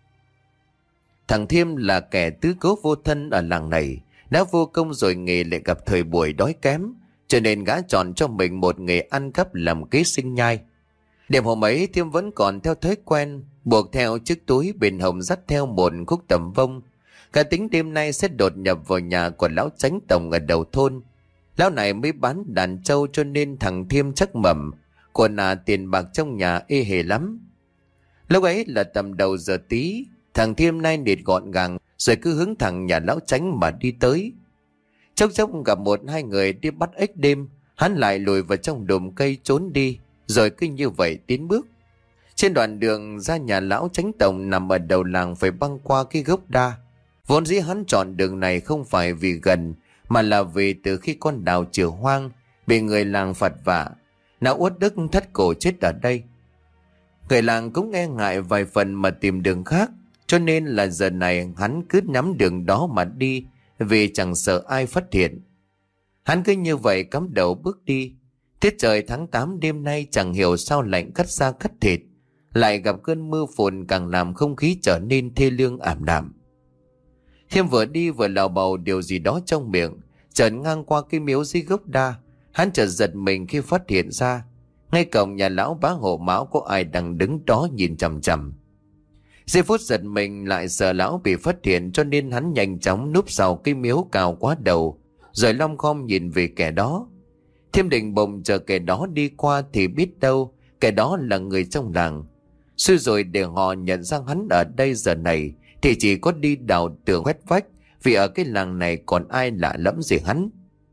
Thằng Thiêm là kẻ tứ cố vô thân ở làng này, đã vô công rồi nghề lại gặp thời buổi đói kém, cho nên gã chọn cho mình một nghề ăn cắp làm kế sinh nhai. Đêm hôm ấy Thiêm vẫn còn theo thói quen buộc theo chiếc túi bên hông dắt theo một khúc tầm vông. Cả tính đêm nay sẽ đột nhập vào nhà của lão Chánh Tổng ở đầu thôn. Lão này mới bán đàn trâu cho nên thằng Thiêm chắc mẩm còn là tiền bạc trong nhà ê hề lắm. Lúc ấy là tầm đầu giờ tí, thằng Thiêm nay nịt gọn gàng rồi cứ hướng thẳng nhà lão Chánh mà đi tới. Chốc chốc gặp một hai người đi bắt ếch đêm, hắn lại lùi vào trong đùm cây trốn đi, rồi cứ như vậy tiến bước. Trên đoạn đường ra nhà lão Chánh Tổng nằm ở đầu làng phải băng qua cái gốc đa. Vốn dĩ hắn chọn đường này không phải vì gần, mà là vì từ khi con đào chửa hoang bị người làng phạt vạ, nào uất đức thất cổ chết ở đây. Người làng cũng nghe ngại vài phần mà tìm đường khác, cho nên là giờ này hắn cứ nhắm đường đó mà đi, vì chẳng sợ ai phát hiện. Hắn cứ như vậy cắm đầu bước đi. Tiết trời tháng tám đêm nay chẳng hiểu sao lạnh cắt da cắt thịt, lại gặp cơn mưa phùn càng làm không khí trở nên thê lương ảm đạm. Thiêm vừa đi vừa lào bầu điều gì đó trong miệng, chợt ngang qua cái miếu dưới gốc đa, hắn chợt giật mình khi phát hiện ra ngay cổng nhà lão bá Hộ Mão có ai đang đứng đó nhìn chằm chằm. Giây phút giật mình lại sợ lão bị phát hiện, cho nên hắn nhanh chóng núp sau cái miếu cao quá đầu, rồi lom khom nhìn về kẻ đó. Thiêm định bụng chờ kẻ đó đi qua thì biết đâu kẻ đó là người trong làng. Xui rồi để họ nhận ra hắn ở đây giờ này thì chỉ có đi đào tường quét vách, vì ở cái làng này còn ai lạ lẫm gì hắn.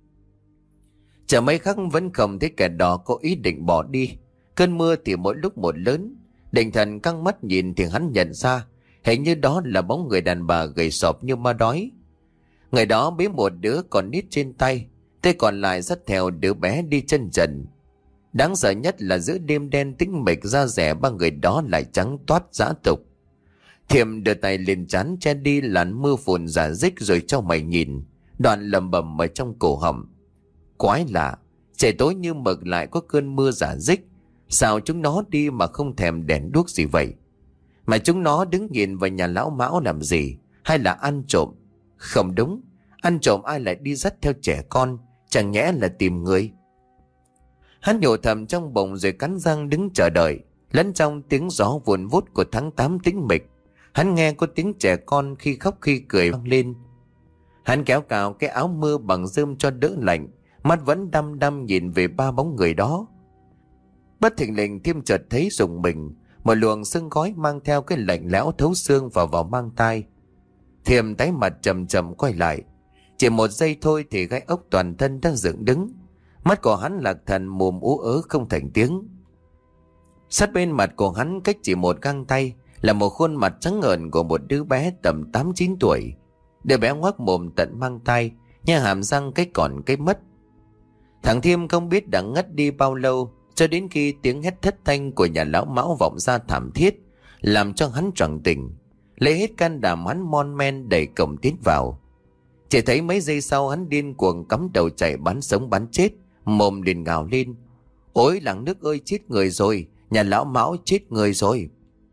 Chờ mấy khắc vẫn không thấy kẻ đó có ý định bỏ đi. Cơn mưa thì mỗi lúc một lớn. Định thần căng mắt nhìn thì hắn nhận ra hình như đó là bóng người đàn bà gầy sọp như ma đói. Người đó bế một đứa còn nít trên tay, tay còn lại dắt theo đứa bé đi chân trần. Đáng sợ nhất là giữa đêm đen tĩnh mịch, da rẻ ba người đó lại trắng toát dã tục. Thiềm đưa tay lên trán che đi làn mưa phùn giả dích rồi cho mày nhìn, đoạn lầm bầm ở trong cổ họng. Quái lạ, trời tối như mực lại có cơn mưa giả dích. Sao chúng nó đi mà không thèm đèn đuốc gì vậy? Mà chúng nó đứng nhìn vào nhà lão Mão làm gì? Hay là ăn trộm? Không đúng, ăn trộm ai lại đi dắt theo trẻ con? Chẳng nhẽ là tìm người? Hắn nhổ thầm trong bụng rồi cắn răng đứng chờ đợi. Lẫn trong tiếng gió vùn vút của tháng tám tĩnh mịch, hắn nghe có tiếng trẻ con khi khóc khi cười vang lên. Hắn kéo cào cái áo mưa bằng rơm cho đỡ lạnh, mắt vẫn đăm đăm nhìn về ba bóng người đó. Bất thình lình Thiêm chợt thấy rùng mình, một luồng sương khói mang theo cái lạnh lẽo thấu xương vào vào mang tai. Thiêm tái mặt chầm chầm quay lại, chỉ một giây thôi thì gai ốc toàn thân đang dựng đứng. Mắt của hắn lạc thần mồm ú ớ không thành tiếng. Sát bên mặt của hắn cách chỉ một găng tay là một khuôn mặt trắng ngợn của một đứa bé tầm tám chín tuổi. Đứa bé ngoác mồm tận mang tai, nha hàm răng cái còn cái mất. Thằng Thiêm không biết đã ngất đi bao lâu, cho đến khi tiếng hét thất thanh của nhà lão Mão vọng ra thảm thiết, làm cho hắn choàng tỉnh. Lấy hết can đảm hắn mon men đẩy cổng tiến vào. Chỉ thấy mấy giây sau hắn điên cuồng cắm đầu chạy bắn sống bắn chết, mồm liền gào lên: "Ôi làng nước ơi, chết người rồi, nhà lão Mão chết người rồi.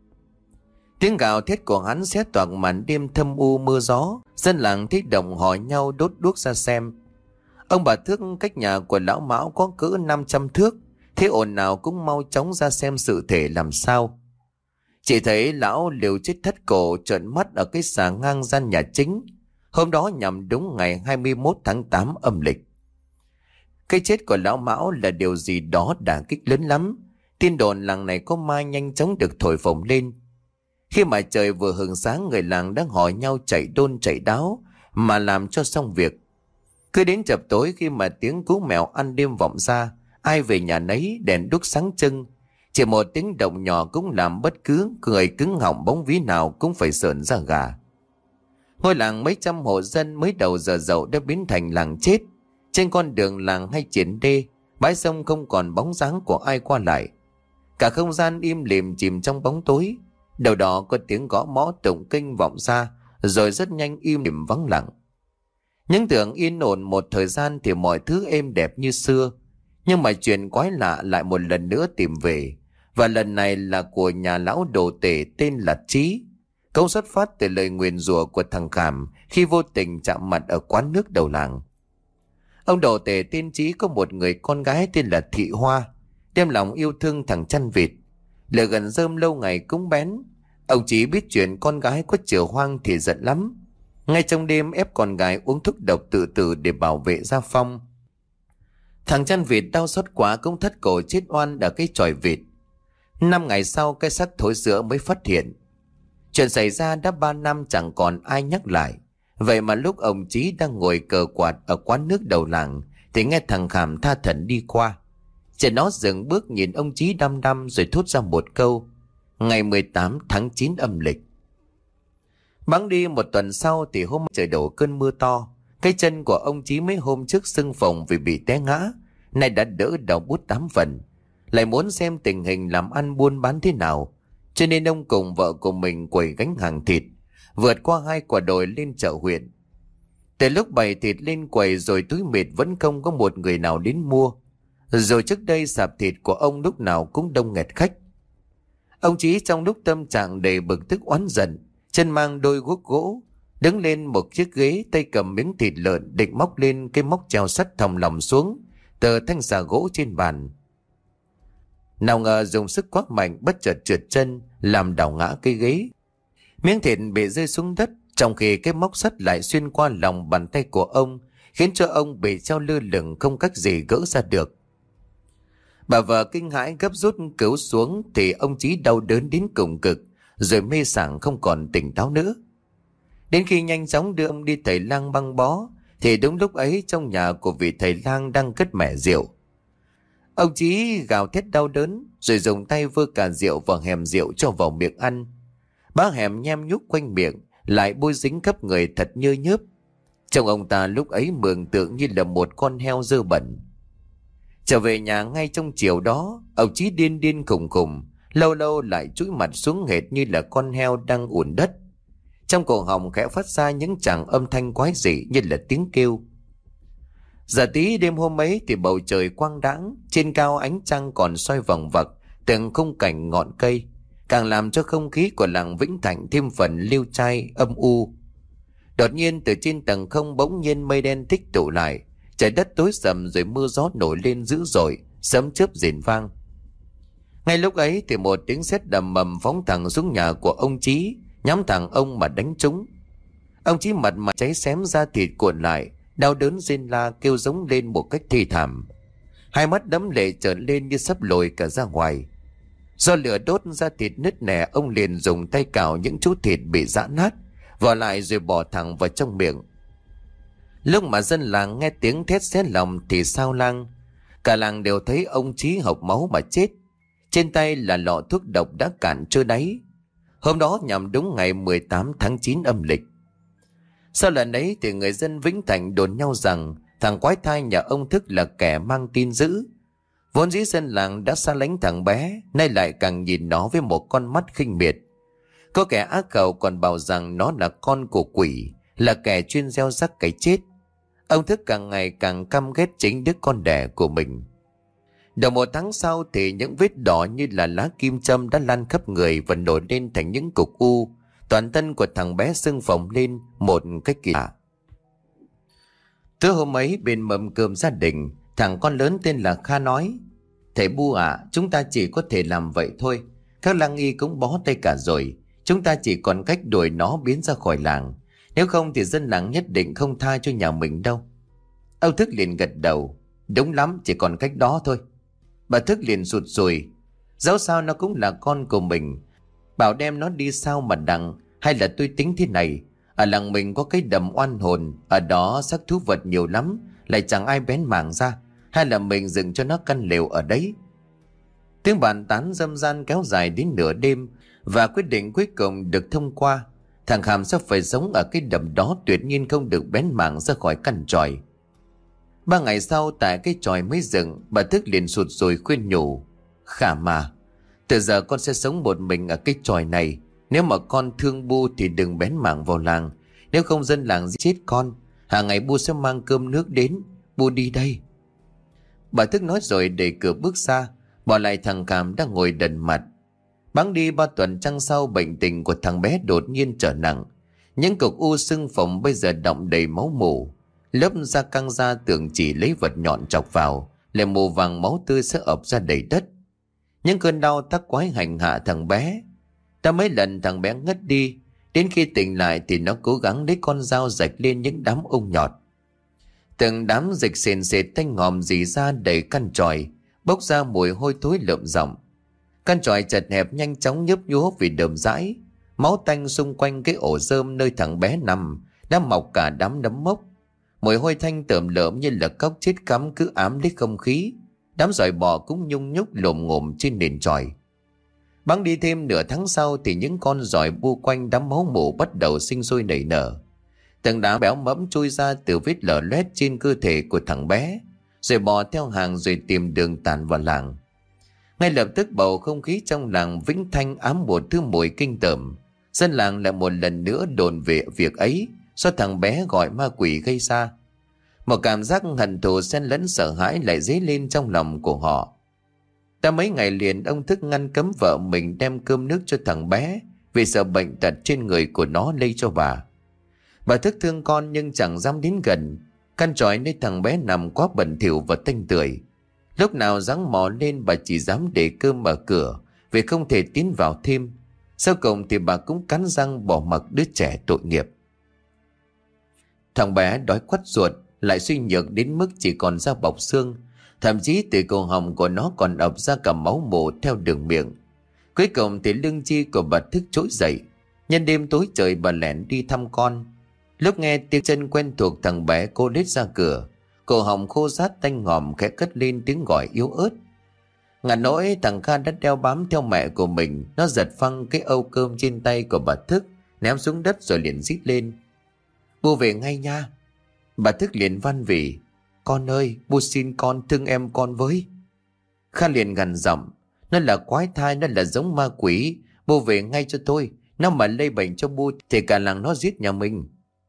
Tiếng gào thét của hắn xé toạc màn đêm thâm u mưa gió. Dân làng thích động hỏi nhau đốt đuốc ra xem. Ông bà Thước cách nhà của lão Mão có cỡ năm trăm thước. Thế ồn nào cũng mau chóng ra xem sự thể làm sao. Chỉ thấy lão liều chết thất cổ trợn mắt ở cái xà ngang gian nhà chính. Hôm đó nhằm đúng ngày hai mươi mốt tháng tám âm lịch. Cái chết của lão Mão là điều gì đó đả kích lớn lắm. Tin đồn làng này có ma nhanh chóng được thổi phồng lên. Khi mà trời vừa hừng sáng, người làng đang hỏi nhau chạy đôn chạy đáo mà làm cho xong việc. Cứ đến chập tối, khi mà tiếng cú mèo ăn đêm vọng ra, ai về nhà nấy, đèn đuốc sáng trưng. Chỉ một tiếng động nhỏ cũng làm bất cứ người cứng họng bóng ví nào cũng phải sởn da gà. Ngôi làng mấy trăm hộ dân mới đầu giờ dậu đã biến thành làng chết. Trên con đường làng hay triển đê, bãi sông không còn bóng dáng của ai qua lại. Cả không gian im lìm chìm trong bóng tối. Đầu đó có tiếng gõ mõ tụng kinh vọng ra, rồi rất nhanh im lìm vắng lặng. Những tưởng yên ổn một thời gian thì mọi thứ êm đẹp như xưa. Nhưng mà chuyện quái lạ lại một lần nữa tìm về. Và lần này là của nhà lão đồ tể tên là Trí. Câu xuất phát từ lời nguyền rủa của thằng Khảm khi vô tình chạm mặt ở quán nước đầu làng. Ông đồ tể tên Trí có một người con gái tên là Thị Hoa, đem lòng yêu thương thằng chăn vịt. Lời gần rơm lâu ngày cũng bén. Ông Trí biết chuyện con gái có chửa hoang thì giận lắm. Ngay trong đêm ép con gái uống thuốc độc tự tử để bảo vệ gia phong. Thằng chăn vịt đau xót quá cũng thất cổ chết oan ở cái chòi vịt. Năm ngày sau, cái xác thối rữa mới phát hiện. Chuyện xảy ra đã ba năm chẳng còn ai nhắc lại. Vậy mà lúc ông Trí đang ngồi cờ quạt ở quán nước đầu làng thì nghe thằng Khảm tha thẩn đi qua. Trẻ nó dừng bước nhìn ông Trí đăm đăm rồi thốt ra một câu: ngày mười tám tháng chín âm lịch. Bẵng đi một tuần sau thì hôm trời đổ cơn mưa to. Cái chân của ông Trí mấy hôm trước sưng phồng vì bị té ngã, nay đã đỡ đau bút tám phần. Lại muốn xem tình hình làm ăn buôn bán thế nào, cho nên ông cùng vợ của mình quẩy gánh hàng thịt, vượt qua hai quả đồi lên chợ huyện. Từ lúc bày thịt lên quầy rồi túi mịt vẫn không có một người nào đến mua. Rồi trước đây sạp thịt của ông lúc nào cũng đông nghẹt khách. Ông Trí trong lúc tâm trạng đầy bực tức oán giận, chân mang đôi guốc gỗ, đứng lên một chiếc ghế, tay cầm miếng thịt lợn định móc lên cái móc treo sắt thòng lỏng xuống tờ thanh xà gỗ trên bàn. Nào ngờ dùng sức quá mạnh, bất chợt trượt chân làm đảo ngã cái ghế. Miếng thịt bị rơi xuống đất, trong khi cái móc sắt lại xuyên qua lòng bàn tay của ông, khiến cho ông bị treo lơ lửng không cách gì gỡ ra được. Bà vợ kinh hãi gấp rút cứu xuống thì ông Trí đau đớn đến cùng cực, rồi mê sảng không còn tỉnh táo nữa. Đến khi nhanh chóng đưa ông đi thầy lang băng bó thì đúng lúc ấy trong nhà của vị thầy lang đang cất mẻ rượu. Ông Trí gào thét đau đớn rồi dùng tay vơ cả rượu vào hẻm rượu cho vào miệng ăn. Bá hẻm nhem nhúc quanh miệng, lại bôi dính khắp người thật nhơ nhớp. Trông ông ta lúc ấy mường tượng như là một con heo dơ bẩn. Trở về nhà ngay trong chiều đó, ông Trí điên điên khùng khùng, lâu lâu lại chúi mặt xuống hệt như là con heo đang uốn đất. Trong cổ họng khẽ phát ra những tràng âm thanh quái dị như là tiếng kêu. Giờ tí đêm hôm ấy thì bầu trời quang đãng, trên cao ánh trăng còn soi vòng vặc từng khung cảnh ngọn cây, càng làm cho không khí của làng Vĩnh Thạnh thêm phần liêu trai âm u. Đột nhiên từ trên tầng không bỗng nhiên mây đen tích tụ lại, trời đất tối sầm rồi mưa gió nổi lên dữ dội, sấm chớp rền vang. Ngay lúc ấy thì một tiếng sét đầm mầm phóng thẳng xuống nhà của ông Trí, nhắm thẳng ông mà đánh trúng. Ông Trí mặt mà cháy xém, da thịt cuộn lại, đau đớn rên la kêu giống lên một cách thê thảm. Hai mắt đẫm lệ trợn lên như sắp lồi cả ra ngoài. Do lửa đốt da thịt nứt nẻ, ông liền dùng tay cào những chú thịt bị giã nát vào lại rồi bỏ thẳng vào trong miệng. Lúc mà dân làng nghe tiếng thét xé lòng thì sao lang. Cả làng đều thấy ông Trí hộc máu mà chết. Trên tay là lọ thuốc độc đã cạn trơ đáy. Hôm đó nhằm đúng ngày mười tám tháng chín âm lịch. Sau lần ấy thì người dân Vĩnh Thạnh đồn nhau rằng thằng quái thai nhà ông Thức là kẻ mang tin dữ. Vốn dĩ dân làng đã xa lánh thằng bé, nay lại càng nhìn nó với một con mắt khinh miệt. Có kẻ ác khẩu còn bảo rằng nó là con của quỷ, là kẻ chuyên gieo rắc cái chết. Ông Thức càng ngày càng căm ghét chính đứa con đẻ của mình. Đầu một tháng sau thì những vết đỏ như là lá kim châm đã lan khắp người và nổi lên thành những cục u. Toàn thân của thằng bé sưng phồng lên một cách kỳ lạ. Thứ hôm ấy bên mâm cơm gia đình, thằng con lớn tên là Kha nói: "Thầy Bu ạ, à, chúng ta chỉ có thể làm vậy thôi. Các lăng y cũng bó tay cả rồi. Chúng ta chỉ còn cách đuổi nó biến ra khỏi làng. Nếu không thì dân làng nhất định không tha cho nhà mình đâu." Ông Thức liền gật đầu: "Đúng lắm, chỉ còn cách đó thôi." Bà Thức liền sụt sùi: "Dẫu sao nó cũng là con của mình. Bảo đem nó đi sao mà đặng. Hay là tôi tính thế này. Ở làng mình có cái đầm oan hồn. Ở đó xác thú vật nhiều lắm, lại chẳng ai bén mảng ra. Hay là mình dựng cho nó căn lều ở đấy." Tiếng bàn tán râm ran kéo dài đến nửa đêm, và quyết định cuối cùng được thông qua. Thằng Khảm sẽ phải sống ở cái đầm đó, tuyệt nhiên không được bén mảng ra khỏi căn chòi. Ba ngày sau, tại cái chòi mới dựng, bà Thức liền sụt sùi khuyên nhủ: "Khảm à, từ giờ con sẽ sống một mình ở cái chòi này. Nếu mà con thương Bu thì đừng bén mảng vào làng. Nếu không dân làng giết chết con. Hàng ngày Bu sẽ mang cơm nước đến. Bu đi đây." Bà Thức nói rồi đẩy cửa bước xa, bỏ lại thằng Khảm đang ngồi đần mặt. Bẵng đi ba tuần trăng sau, bệnh tình của thằng bé đột nhiên trở nặng. Những cục u sưng phồng bây giờ đọng đầy máu mủ. Lớp da căng da tưởng chỉ lấy vật nhọn chọc vào lại màu vàng máu tươi sẽ ập ra đầy đất. Những cơn đau thắc quái hành hạ thằng bé. Đã mấy lần thằng bé ngất đi, đến khi tỉnh lại thì nó cố gắng lấy con dao rạch lên những đám ung nhọt. Từng đám dịch sền sệt thanh ngòm rỉ ra đầy căn chòi, bốc ra mùi hôi thối lợm giọng. Căn chòi chật hẹp nhanh chóng nhấp nhúa vì đờm dãi. Máu tanh xung quanh cái ổ rơm nơi thằng bé nằm đã mọc cả đám nấm mốc. Mùi hôi thanh tởm lợm như là cóc chết cắm cứ ám lấy không khí. Đám giỏi bò cũng nhung nhúc lồm ngồm trên nền chòi. Bẵng đi thêm nửa tháng sau thì những con giỏi bu quanh đám máu mủ bắt đầu sinh sôi nảy nở. Từng đám béo mẫm trôi ra từ vết lở loét trên cơ thể của thằng bé, rồi bò theo hàng rồi tìm đường tản vào làng. Ngay lập tức bầu không khí trong làng Vĩnh Thanh ám một thứ mùi kinh tởm. Dân làng lại một lần nữa đồn về việc ấy do thằng bé gọi ma quỷ gây ra. Một cảm giác hận thù xen lẫn sợ hãi lại dấy lên trong lòng của họ. Đã mấy ngày liền ông Thức ngăn cấm vợ mình đem cơm nước cho thằng bé vì sợ bệnh tật trên người của nó lây cho bà. Bà Thức thương con nhưng chẳng dám đến gần. Căn chòi nơi thằng bé nằm quá bẩn thỉu và tanh tưởi. Lúc nào dáng mò lên bà chỉ dám để cơm ở cửa vì không thể tiến vào thêm. Sau cùng thì bà cũng cắn răng bỏ mặc đứa trẻ tội nghiệp. Thằng bé đói quắt ruột, lại suy nhược đến mức chỉ còn da bọc xương. Thậm chí từ cổ họng của nó còn ập ra cả máu mủ theo đường miệng. Cuối cùng thì lưng chi của bà Thức trỗi dậy. Nhân đêm tối trời bà lẻn đi thăm con. Lúc nghe tiếng chân quen thuộc thằng bé cô lết ra cửa. Cổ họng khô rát tanh ngòm khẽ cất lên tiếng gọi yếu ớt. Ngặt nỗi thằng Kha đã đeo bám theo mẹ của mình. Nó giật phăng cái âu cơm trên tay của bà Thức, ném xuống đất rồi liền rít lên: "Bu về ngay nha." Bà Thức liền van vỉ: "Con ơi, Bu xin con thương em con với." Kha liền gằn giọng: "Nó là quái thai, nó là giống ma quỷ. Bu về ngay cho tôi. Nó mà lây bệnh cho Bu thì cả làng nó giết nhà mình."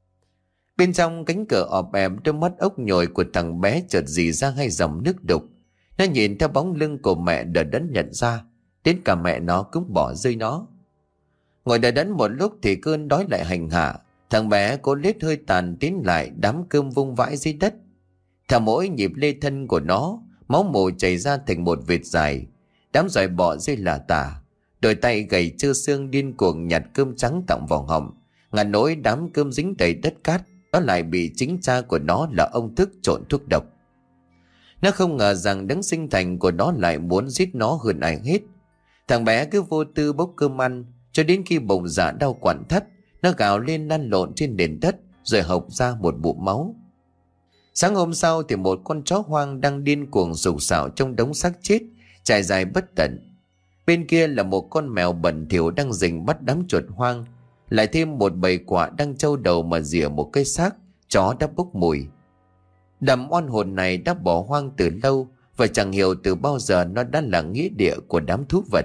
Bên trong cánh cửa ọp ẹp, đôi mắt ốc nhồi của thằng bé chợt rỉ ra hai dòng nước đục. Nó nhìn theo bóng lưng của mẹ đờ đẫn nhận ra, đến cả mẹ nó cũng bỏ rơi nó. Ngồi đờ đẫn một lúc thì cơn đói lại hành hạ. Thằng bé cố lết hơi tàn tiến lại đám cơm vung vãi dưới đất. Theo mỗi nhịp lê thân của nó, máu mù chảy ra thành một vệt dài. Đám giỏi bọ rơi lả tả. Đôi tay gầy trơ xương điên cuồng nhặt cơm trắng tọng vào họng. Ngặt nỗi đám cơm dính đầy đất cát, nó lại bị chính cha của nó là ông Thức trộn thuốc độc. Nó không ngờ rằng đấng sinh thành của nó lại muốn giết nó hơn ai hết. Thằng bé cứ vô tư bốc cơm ăn cho đến khi bụng dạ đau quặn thắt. Nó gào lên lăn lộn trên nền đất rồi hộc ra một bụng máu. Sáng hôm sau thì một con chó hoang đang điên cuồng sục sạo trong đống xác chết trải dài bất tận. Bên kia là một con mèo bẩn thỉu đang rình bắt đám chuột hoang. Lại thêm một bầy quạ đang trâu đầu mà rỉa một cái xác chó đã bốc mùi. Đầm oan hồn này đã bỏ hoang từ lâu, và chẳng hiểu từ bao giờ nó đã là nghĩa địa của đám thú vật.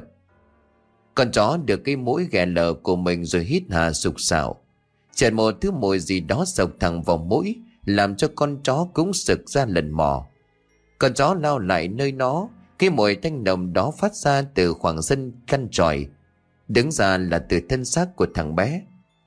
Con chó được cái mũi ghẻ lở của mình rồi hít hà sục sạo. Chợt một thứ mùi gì đó sộc thẳng vào mũi, làm cho con chó cũng sực ra lần mò. Con chó lao lại nơi nó, Cái mùi tanh nồng đó phát ra từ khoảng sân căn tròi, đứng ra là từ thân xác của thằng bé.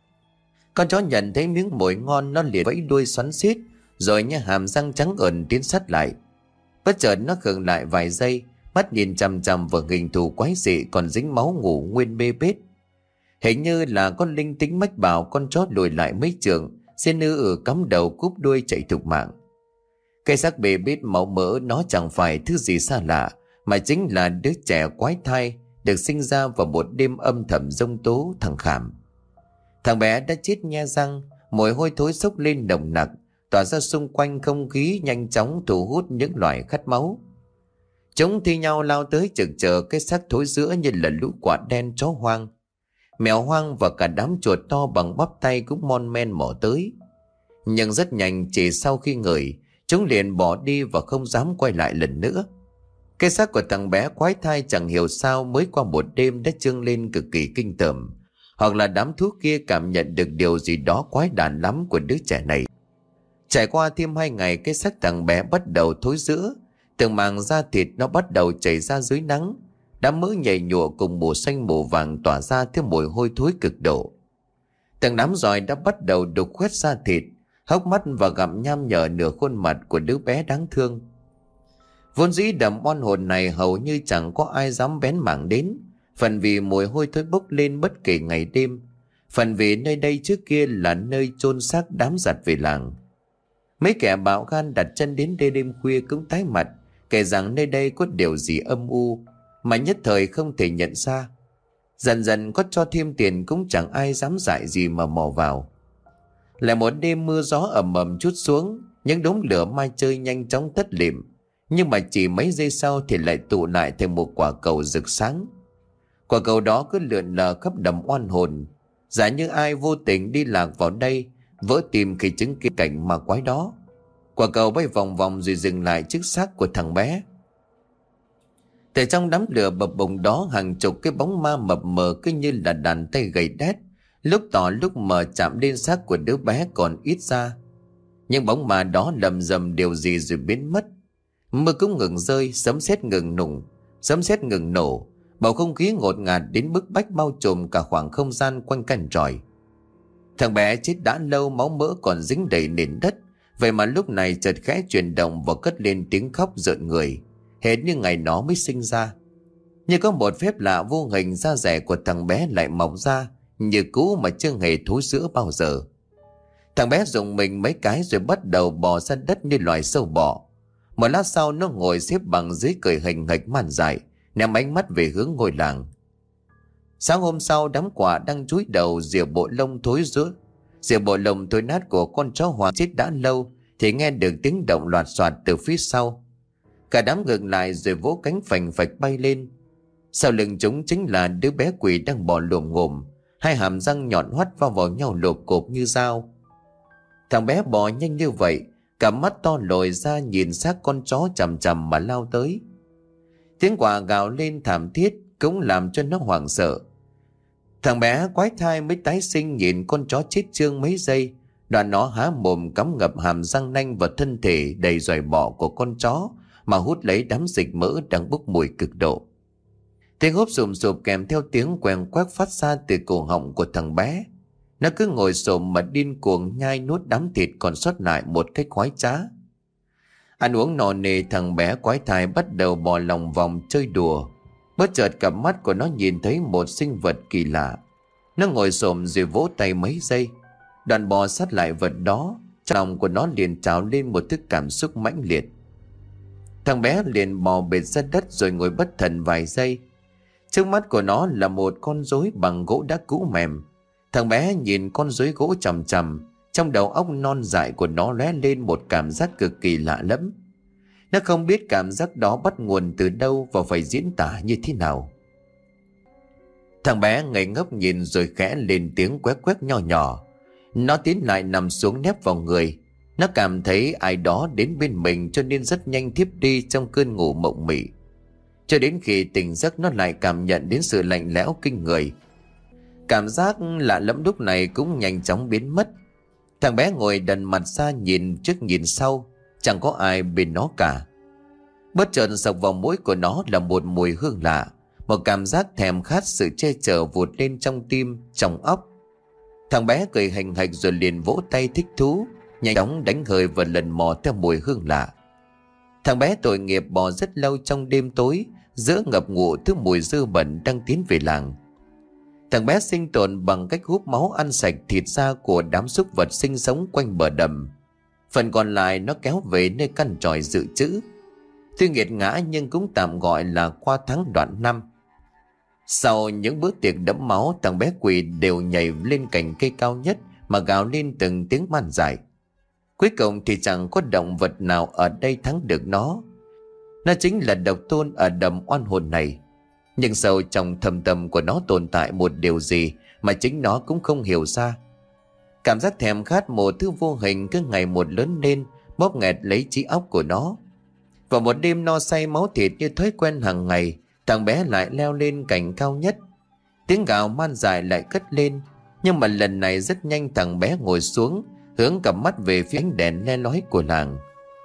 Con chó nhận thấy miếng mồi ngon, nó liền vẫy đuôi xoắn xít, rồi như hàm răng trắng ẩn tiến sát lại. Bất chợt nó khựng lại vài giây, mắt nhìn chằm chằm vào hình thù quái dị còn dính máu ngủ nguyên bê bết. Hình như là con linh tính mách bảo con chó lùi lại mấy trường, xin ư ừ cắm đầu cúp đuôi chạy thục mạng. Cái xác bê bết máu mỡ nó chẳng phải thứ gì xa lạ, mà chính là đứa trẻ quái thai được sinh ra vào một đêm âm thầm giông tố thằng Khảm. Thằng bé đã chết nhe răng, mùi hôi thối xốc lên nồng nặc, tỏa ra xung quanh, không khí nhanh chóng thu hút những loài khát máu. Chúng thi nhau lao tới trực chờ cái xác thối rữa như là lũ quạ đen chó hoang. Mèo hoang và cả đám chuột to bằng bắp tay cũng mon men mò tới. Nhưng rất nhanh, chỉ sau khi ngửi, chúng liền bỏ đi và không dám quay lại lần nữa. Cái xác của thằng bé quái thai chẳng hiểu sao mới qua một đêm đã trưng lên cực kỳ kinh tởm, hoặc là đám thú kia cảm nhận được điều gì đó quái đản lắm của đứa trẻ này. Trải qua thêm hai ngày, cái xác thằng bé bắt đầu thối rữa, từng màng da thịt nó bắt đầu chảy ra dưới nắng, đám mỡ nhầy nhụa cùng màu xanh màu vàng tỏa ra thêm mùi hôi thối cực độ. Từng đám giòi đã bắt đầu đục khoét da thịt, hốc mắt và gặm nham nhở nửa khuôn mặt của đứa bé đáng thương. Vốn dĩ đầm oan hồn này hầu như chẳng có ai dám bén mảng đến, phần vì mùi hôi thối bốc lên bất kể ngày đêm, phần vì nơi đây trước kia là nơi chôn xác đám giặt về làng. Mấy kẻ bạo gan đặt chân đến đây đêm khuya cũng tái mặt, kể rằng nơi đây có điều gì âm u mà nhất thời không thể nhận ra. Dần dần có cho thêm tiền cũng chẳng ai dám dại gì mà mò vào. Lại một đêm mưa gió ầm ầm trút xuống, những đống lửa mai chơi nhanh chóng tắt lịm, nhưng mà chỉ mấy giây sau thì lại tụ lại thành một quả cầu rực sáng. Quả cầu đó cứ lượn lờ khắp đầm oan hồn, giả như ai vô tình đi lạc vào đây, vỡ tim khi chứng kiến cảnh ma quái đó. Quả cầu bay vòng vòng rồi dừng lại trước xác của thằng bé. Từ trong đám lửa bập bùng đó, hàng chục cái bóng ma mập mờ cứ như là đàn tay gầy đét, lúc tỏ lúc mờ chạm lên xác của đứa bé còn ít ra. Nhưng bóng ma đó lầm rầm điều gì rồi biến mất. Mưa cũng ngừng rơi, sấm sét ngừng nùng, sấm sét ngừng nổ, bầu không khí ngột ngạt đến bức bách bao trùm cả khoảng không gian quanh căn tròi. Thằng bé chết đã lâu, máu mỡ còn dính đầy nền đất, vậy mà lúc này chợt khẽ chuyển động và cất lên tiếng khóc rợn người, hệt như ngày nó mới sinh ra. Như có một phép lạ vô hình, da dẻ của thằng bé lại mọc ra như cũ mà chưa hề thối rữa bao giờ. Thằng bé rùng mình mấy cái rồi bắt đầu bò ra đất như loài sâu bọ. Một lát sau nó ngồi xếp bằng dưới cười hình hạch man dại, ném ánh mắt về hướng ngôi làng. Sáng hôm sau, đám quạ đang chúi đầu rỉa bộ lông thối rữa, rỉa bộ lông thối nát của con chó hoang chết đã lâu, thì nghe được tiếng động loạt soạt từ phía sau. Cả đám ngừng lại rồi vỗ cánh phành phạch bay lên. Sau lưng chúng chính là đứa bé quỷ đang bò lồm ngồm, hai hàm răng nhọn hoắt vào vào nhau lộp cộp như dao. Thằng bé bò nhanh như vậy, cả mắt to lồi ra nhìn xác con chó chằm chằm mà lao tới. Tiếng quạ gào lên thảm thiết cũng làm cho nó hoảng sợ. Thằng bé quái thai mới tái sinh nhìn con chó chết chương mấy giây, đoạn nó há mồm cắm ngập hàm răng nanh vào thân thể đầy giòi bọ của con chó mà hút lấy đám dịch mỡ đang bốc mùi cực độ. Tiếng húp sùm sụp kèm theo tiếng quèn quác phát ra từ cổ họng của thằng bé. Nó cứ ngồi xổm mà điên cuồng nhai nuốt đám thịt còn sót lại một cách khoái trá. Ăn uống no nê, thằng bé quái thai bắt đầu bò lòng vòng chơi đùa. Bất chợt cặp mắt của nó nhìn thấy một sinh vật kỳ lạ. Nó ngồi xổm rồi vỗ tay mấy giây, đoạn bò sát lại vật đó. Trong lòng của nó liền trào lên một thứ cảm xúc mãnh liệt. Thằng bé liền bò bệt ra đất rồi ngồi bất thần vài giây. Trước mắt của nó là một con rối bằng gỗ đã cũ mềm. Thằng bé nhìn con rối gỗ chằm chằm, trong đầu óc non dại của nó lóe lên một cảm giác cực kỳ lạ lẫm. Nó không biết cảm giác đó bắt nguồn từ đâu và phải diễn tả như thế nào. Thằng bé ngây ngốc nhìn rồi khẽ lên tiếng quét quét nhỏ nhỏ. Nó tiến lại nằm xuống nép vào người. Nó cảm thấy ai đó đến bên mình cho nên rất nhanh thiếp đi trong cơn ngủ mộng mị. Cho đến khi tỉnh giấc, nó lại cảm nhận đến sự lạnh lẽo kinh người. Cảm giác lạ lẫm lúc này cũng nhanh chóng biến mất. Thằng bé ngồi đần mặt ra nhìn trước nhìn sau, chẳng có ai bên nó cả. Bất chợt sộc vào mũi của nó là một mùi hương lạ, một cảm giác thèm khát sự che chở vụt lên trong tim, trong óc. Thằng bé cười hành hạch rồi liền vỗ tay thích thú, nhanh chóng đánh hơi và lần mò theo mùi hương lạ. Thằng bé tội nghiệp bò rất lâu trong đêm tối, giữa ngập ngụa thứ mùi dơ bẩn đang tiến về làng. Thằng bé sinh tồn bằng cách hút máu ăn sạch thịt da của đám súc vật sinh sống quanh bờ đầm. Phần còn lại nó kéo về nơi căn tròi dự trữ. Tuy nghiệt ngã nhưng cũng tạm gọi là qua tháng đoạn năm. Sau những bữa tiệc đẫm máu, thằng bé quỷ đều nhảy lên cành cây cao nhất mà gào lên từng tiếng man dại. Cuối cùng thì chẳng có động vật nào ở đây thắng được nó. Nó chính là độc tôn ở đầm oan hồn này. Nhưng sâu trong thâm tâm của nó tồn tại một điều gì mà chính nó cũng không hiểu ra. Cảm giác thèm khát một thứ vô hình cứ ngày một lớn lên, bóp nghẹt lấy trí óc của nó. Vào một đêm no say máu thịt như thói quen hàng ngày, thằng bé lại leo lên cành cao nhất. Tiếng gào man dại lại cất lên, nhưng mà lần này rất nhanh thằng bé ngồi xuống, hướng cặp mắt về phía ánh đèn le lói của làng.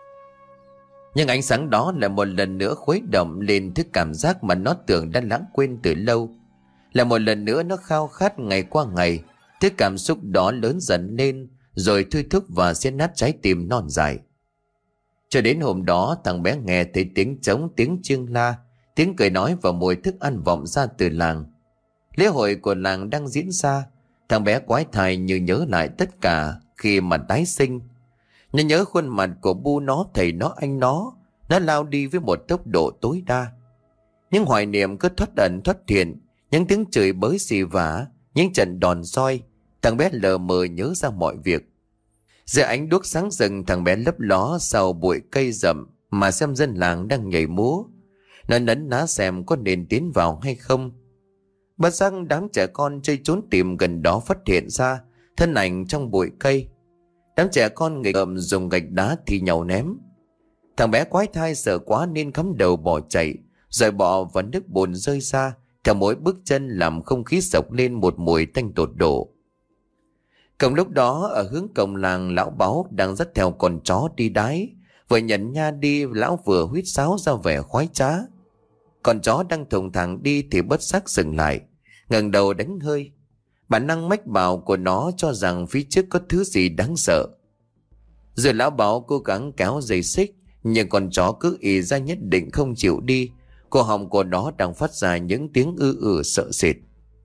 Nhưng ánh sáng đó lại một lần nữa khuấy động lên thứ cảm giác mà nó tưởng đã lãng quên từ lâu. Lại một lần nữa nó khao khát ngày qua ngày. Thứ cảm xúc đó lớn dần lên, rồi thôi thúc và xé nát trái tim non dại. Cho đến hôm đó, thằng bé nghe thấy tiếng trống, tiếng chiêng la, tiếng cười nói và mùi thức ăn vọng ra từ làng. Lễ hội của làng đang diễn ra. Thằng bé quái thai như nhớ lại tất cả khi mà tái sinh. Nó nhớ khuôn mặt của bu nó, thầy nó, anh nó. Nó lao đi với một tốc độ tối đa. Những hoài niệm cứ thoát ẩn thoát hiện, những tiếng chửi bới xì vả, những trận đòn roi. Thằng bé lờ mờ nhớ ra mọi việc. Giữa ánh đuốc sáng rừng, thằng bé lấp ló sau bụi cây rậm mà xem dân làng đang nhảy múa. Nó nấn ná xem có nên tiến vào hay không. Bất giác đám trẻ con chơi trốn tìm gần đó phát hiện ra thân ảnh trong bụi cây. Đám trẻ con nghịch ngợm dùng gạch đá thì nhàu ném. Thằng bé quái thai sợ quá nên cắm đầu bỏ chạy, rồi bọ và nước bùn rơi ra theo mỗi bước chân, làm không khí sộc lên một mùi tanh tột độ. Cùng lúc đó ở hướng cổng làng, lão Báo đang dắt theo con chó đi đái. Vừa nhận nha đi, lão vừa huýt sáo ra vẻ khoái trá. Con chó đang thùng thẳng đi thì bất giác dừng lại, ngẩng đầu đánh hơi. Bản năng mách bảo của nó cho rằng phía trước có thứ gì đáng sợ. Rồi lão Báo cố gắng kéo dây xích, nhưng con chó cứ ì ra nhất định không chịu đi. Cổ họng của nó đang phát ra những tiếng ư ử sợ sệt.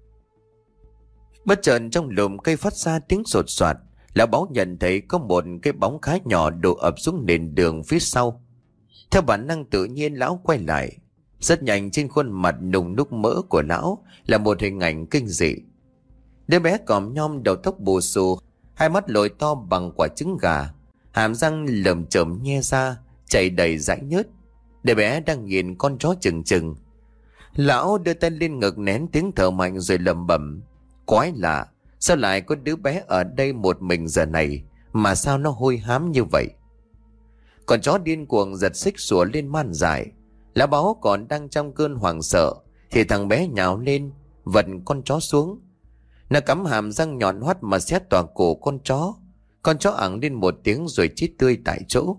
Bất chợt trong lùm cây phát ra tiếng sột soạt. Lão Báo nhận thấy có một cái bóng khá nhỏ đổ ập xuống nền đường phía sau. Theo bản năng tự nhiên, lão quay lại. Rất nhanh trên khuôn mặt nùng núc mỡ của lão là một hình ảnh kinh dị. Đứa bé còm nhom, đầu tóc bù xù, hai mắt lồi to bằng quả trứng gà, hàm răng lởm chởm nhe ra, chảy đầy dãi nhớt. Đứa bé đang nhìn con chó chừng chừng. Lão đưa tay lên ngực nén tiếng thở mạnh rồi lẩm bẩm: quái lạ, sao lại có đứa bé ở đây một mình giờ này, mà sao nó hôi hám như vậy? Con chó điên cuồng giật xích sủa lên man dại. Lão Báo còn đang trong cơn hoảng sợ thì thằng bé nhào lên vật con chó xuống. Nó cắm hàm răng nhọn hoắt mà xé toạc cổ con chó. Con chó ẳng lên một tiếng rồi chết tươi tại chỗ.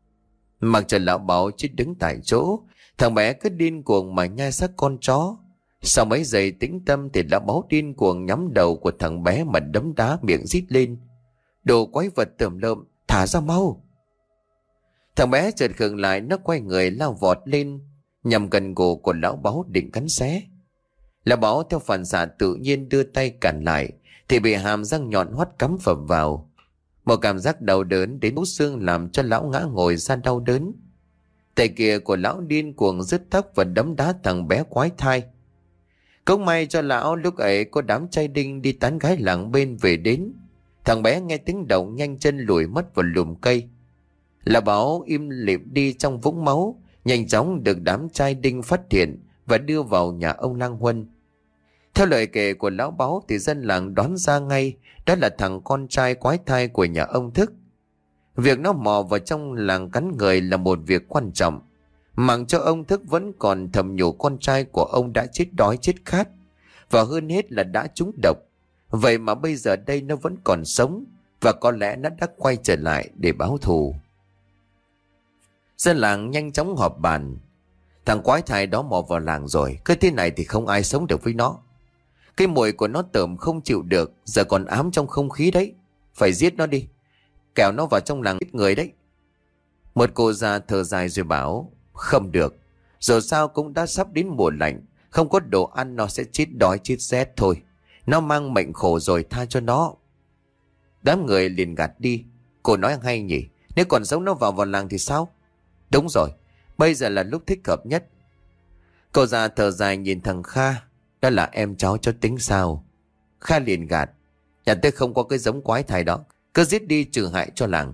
Mặc cho lão Báo chết đứng tại chỗ, thằng bé cứ điên cuồng mà nhai xác con chó. Sau mấy giây tĩnh tâm thì lão Báo điên cuồng nhắm đầu của thằng bé mà đấm đá, miệng rít lên: đồ quái vật tởm lợm, thả ra mau! Thằng bé chợt khựng lại, nó quay người lao vọt lên nhằm gần cổ của lão Báo định cắn xé. Lão Báo theo phản xạ tự nhiên đưa tay cản lại thì bị hàm răng nhọn hoắt cắm phập vào. Một cảm giác đau đớn đến thấu xương làm cho lão ngã ngồi ra đau đớn. Tay kia của lão điên cuồng rứt tóc và đấm đá thằng bé quái thai. Cũng may cho lão lúc ấy có đám trai đinh đi tán gái làng bên về đến. Thằng bé nghe tiếng động nhanh chân lùi mất vào lùm cây. Lão Báo im lìm đi trong vũng máu, nhanh chóng được đám trai đinh phát hiện và đưa vào nhà ông Lang Huân. Theo lời kể của lão Báo thì dân làng đoán ra ngay đó là thằng con trai quái thai của nhà ông Thức. Việc nó mò vào trong làng cắn người là một việc quan trọng, mặc cho ông Thức vẫn còn thầm nhủ con trai của ông đã chết đói chết khát, và hơn hết là đã trúng độc. Vậy mà bây giờ đây nó vẫn còn sống, và có lẽ nó đã quay trở lại để báo thù. Dân làng nhanh chóng họp bàn. Thằng quái thai đó mò vào làng rồi, cứ thế này thì không ai sống được với nó. Cái mùi của nó tởm không chịu được, giờ còn ám trong không khí đấy. Phải giết nó đi, kẻo nó vào trong làng giết người đấy. Một cô già thở dài rồi bảo, không được, dù sao cũng đã sắp đến mùa lạnh, không có đồ ăn nó sẽ chết đói chết rét thôi. Nó mang mệnh khổ rồi, tha cho nó. Đám người liền gạt đi. Cô nói hay nhỉ, nếu còn sống nó vào vào làng thì sao? Đúng rồi, bây giờ là lúc thích hợp nhất. Cô già thở dài nhìn thằng Kha. Đó là em cháu cho tính sao? Kha liền gạt, nhà tôi không có cái giống quái thai đó, cứ giết đi trừ hại cho làng.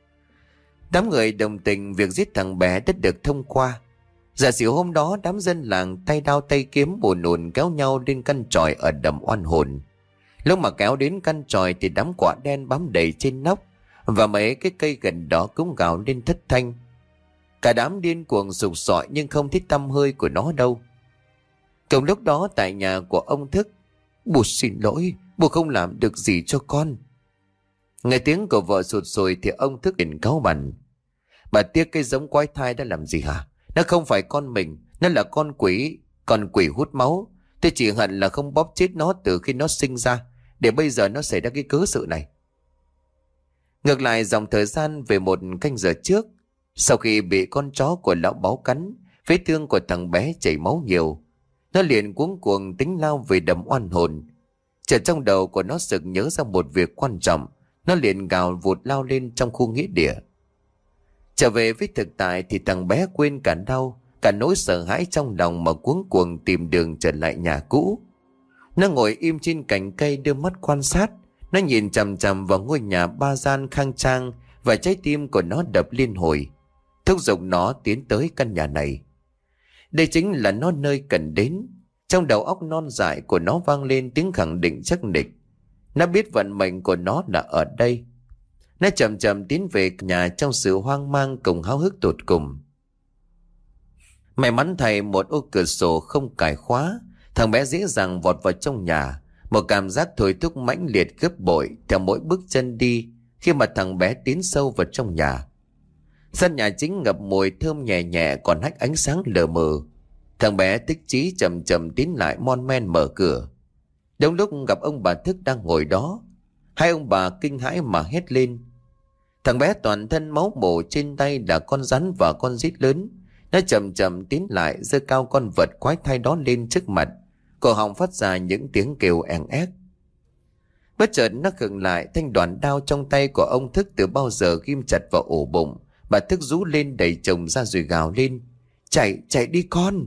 Đám người đồng tình việc giết thằng bé đã được thông qua. Giả sử hôm đó đám dân làng tay đao tay kiếm buồn ồn kéo nhau lên căn tròi ở đầm oan hồn. Lúc mà kéo đến căn tròi thì đám quả đen bám đầy trên nóc, và mấy cái cây gần đó cũng gào lên thất thanh. Cả đám điên cuồng sục sọi nhưng không thấy tăm hơi của nó đâu. Cùng lúc đó tại nhà của ông Thức, bố xin lỗi, bố không làm được gì cho con. Nghe tiếng của vợ sụt sùi thì ông Thức liền cáu bẳn. Bà tiếc cái giống quái thai đã làm gì hả? Nó không phải con mình, nó là con quỷ, con quỷ hút máu. Tôi chỉ hận là không bóp chết nó từ khi nó sinh ra, để bây giờ nó xảy ra cái cớ sự này. Ngược lại dòng thời gian về một canh giờ trước, sau khi bị con chó của lão báo cắn, vết thương của thằng bé chảy máu nhiều, nó liền cuống cuồng tính lao về đầm oan hồn. Chợt trong đầu của nó sực nhớ ra một việc quan trọng, nó liền gào vụt lao lên trong khu nghĩa địa. Trở về với thực tại thì thằng bé quên cả đau, cả nỗi sợ hãi trong lòng mà cuống cuồng tìm đường trở lại nhà cũ. Nó ngồi im trên cành cây đưa mắt quan sát. Nó nhìn chằm chằm vào ngôi nhà ba gian khang trang, và trái tim của nó đập liên hồi, thúc giục nó tiến tới căn nhà này. Đây chính là nó nơi cần đến. Trong đầu óc non dại của nó vang lên tiếng khẳng định chắc nịch. Nó biết vận mệnh của nó là ở đây. Nó chậm chậm tiến về nhà trong sự hoang mang cùng háo hức tột cùng. May mắn thay một ô cửa sổ không cài khóa, thằng bé dễ dàng vọt vào trong nhà. Một cảm giác thôi thúc mãnh liệt gấp bội theo mỗi bước chân đi khi mà thằng bé tiến sâu vào trong nhà. Sân nhà chính ngập mùi thơm nhẹ nhẹ còn hắt ánh sáng lờ mờ. Thằng bé tích chí chậm chậm tiến lại mon men mở cửa. Đúng lúc gặp ông bà Thức đang ngồi đó. Hai ông bà kinh hãi mà hét lên. Thằng bé toàn thân máu mổ, trên tay là con rắn và con rít lớn. Nó chậm chậm tiến lại, giơ cao con vật quái thai đó lên trước mặt. Cổ họng phát ra những tiếng kêu èn ép. Bất chợt nó khựng lại, thanh đoàn đao trong tay của ông Thức từ bao giờ ghim chặt vào ổ bụng. Bà Thức rú lên đẩy chồng ra rồi gào lên. Chạy, chạy đi con.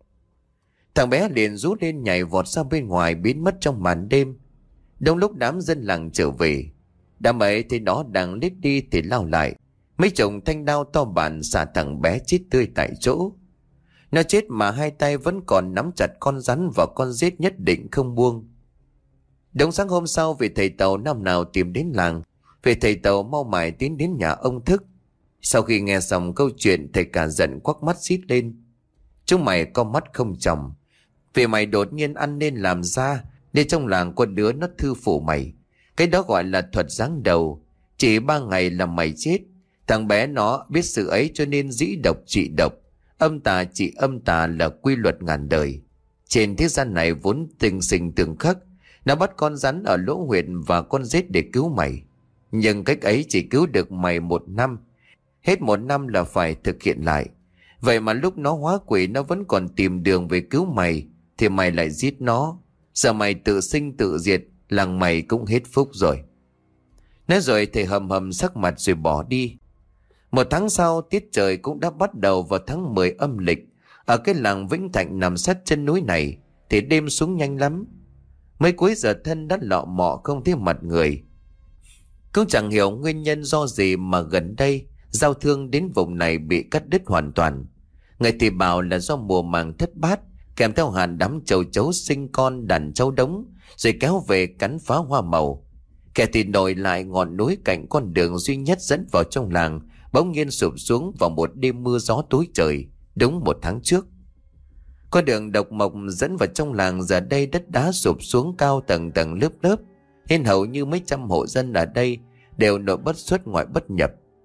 Thằng bé liền rú lên nhảy vọt ra bên ngoài, biến mất trong màn đêm. Đông lúc đám dân làng trở về, đám ấy thấy nó đang lết đi thì lao lại. Mấy chồng thanh đao to bản xả thằng bé chết tươi tại chỗ. Nó chết mà hai tay vẫn còn nắm chặt con rắn và con rết nhất định không buông. Đúng sáng hôm sau, vị thầy Tàu năm nào tìm đến làng. Vị thầy Tàu mau mải tiến đến nhà ông Thức. Sau khi nghe xong câu chuyện, thầy cả giận quắc mắt xít lên. Chúng mày có mắt không tròng, vì mày đột nhiên ăn nên làm ra, nên trong làng có đứa nó thư phủ mày. Cái đó gọi là thuật giáng đầu. Chỉ ba ngày là mày chết. Thằng bé nó biết sự ấy cho nên dĩ độc trị độc, âm tà trị âm tà là quy luật ngàn đời. Trên thế gian này vốn tình sinh tương khắc. Nó bắt con rắn ở lỗ huyệt và con rết để cứu mày. Nhưng cách ấy chỉ cứu được mày một năm. Hết một năm là phải thực hiện lại. Vậy mà lúc nó hóa quỷ nó vẫn còn tìm đường về cứu mày, thì mày lại giết nó. Giờ mày tự sinh tự diệt, làng mày cũng hết phúc rồi. Nói rồi thầy hầm hầm sắc mặt rồi bỏ đi. Một tháng sau, tiết trời cũng đã bắt đầu vào tháng mười âm lịch. Ở cái làng Vĩnh Thạnh nằm sát chân núi này thì đêm xuống nhanh lắm. Mấy cuối giờ thân đã lọ mọ không thấy mặt người. Cũng chẳng hiểu nguyên nhân do gì mà gần đây giao thương đến vùng này bị cắt đứt hoàn toàn. Người thì bảo là do mùa màng thất bát, kèm theo hàn đám trâu chấu sinh con đàn trâu đống, rồi kéo về cắn phá hoa màu. Kẻ thì nổi lại ngọn núi cạnh con đường duy nhất dẫn vào trong làng bỗng nhiên sụp xuống vào một đêm mưa gió tối trời, đúng một tháng trước. Con đường độc mộc dẫn vào trong làng giờ đây đất đá sụp xuống cao tầng tầng lớp lớp, nên hầu như mấy trăm hộ dân ở đây đều nội bất xuất ngoại bất nhập.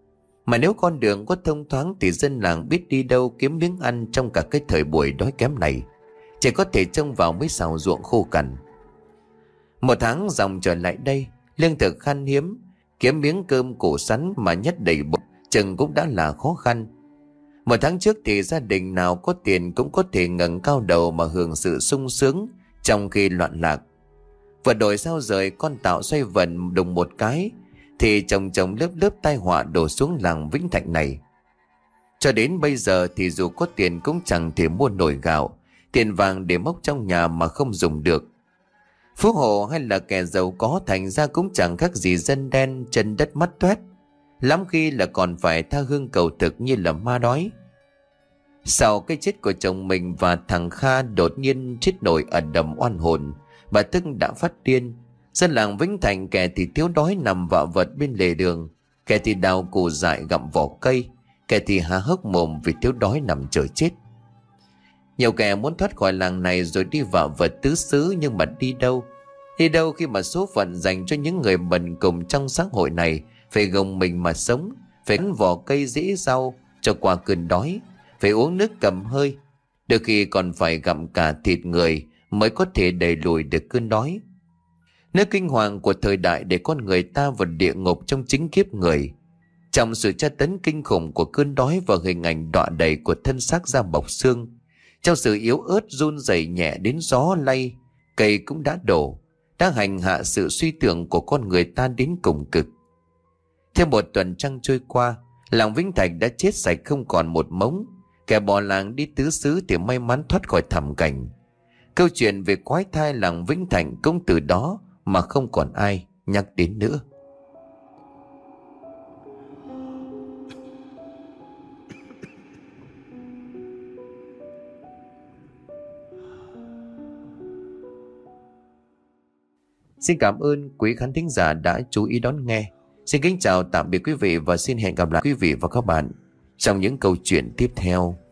Mà nếu con đường có thông thoáng thì dân làng biết đi đâu kiếm miếng ăn trong cả cái thời buổi đói kém này. Chỉ có thể trông vào mấy xào ruộng khô cằn. Một tháng dòng trở lại đây, lương thực khan hiếm, kiếm miếng cơm củ sắn mà nhét đầy bụng chừng cũng đã là khó khăn. Một tháng trước thì gia đình nào có tiền cũng có thể ngẩng cao đầu mà hưởng sự sung sướng trong khi loạn lạc. Vừa đổi sao rời con tạo xoay vần đùng một cái thì chồng chồng lớp lớp tai họa đổ xuống làng Vĩnh Thạnh này. Cho đến bây giờ thì dù có tiền cũng chẳng thể mua nổi gạo, tiền vàng để mốc trong nhà mà không dùng được. Phú hộ hay là kẻ giàu có thành ra cũng chẳng khác gì dân đen chân đất mắt toét, lắm khi là còn phải tha hương cầu thực như là ma đói. Sau cái chết của chồng mình và thằng Kha đột nhiên chết nổi ở đầm oan hồn, bà Tức đã phát điên. Dân làng Vĩnh Thạnh kẻ thì thiếu đói nằm vạ vật bên lề đường, kẻ thì đào củ dại gặm vỏ cây, kẻ thì há hốc mồm vì thiếu đói nằm chờ chết. Nhiều kẻ muốn thoát khỏi làng này rồi đi vạ vật tứ xứ, nhưng mà đi đâu? Đi đâu khi mà số phận dành cho những người bần cùng trong xã hội này phải gồng mình mà sống, phải ăn vỏ cây rễ rau cho qua cơn đói, phải uống nước cầm hơi, đôi khi còn phải gặm cả thịt người mới có thể đẩy lùi được cơn đói. Nơi kinh hoàng của thời đại để con người ta vào địa ngục trong chính kiếp người. Trong sự tra tấn kinh khủng của cơn đói và hình ảnh đọa đầy của thân xác da bọc xương, trong sự yếu ớt run rẩy nhẹ đến gió lay, cây cũng đã đổ, đã hành hạ sự suy tưởng của con người ta đến cùng cực. Thêm một tuần trăng trôi qua, làng Vĩnh Thạnh đã chết sạch không còn một mống. Kẻ bỏ làng đi tứ xứ thì may mắn thoát khỏi thảm cảnh. Câu chuyện về quái thai làng Vĩnh Thạnh cũng từ đó mà không còn ai nhắc đến nữa. Xin cảm ơn quý khán thính giả đã chú ý đón nghe. Xin kính chào tạm biệt quý vị và xin hẹn gặp lại quý vị và các bạn trong những câu chuyện tiếp theo.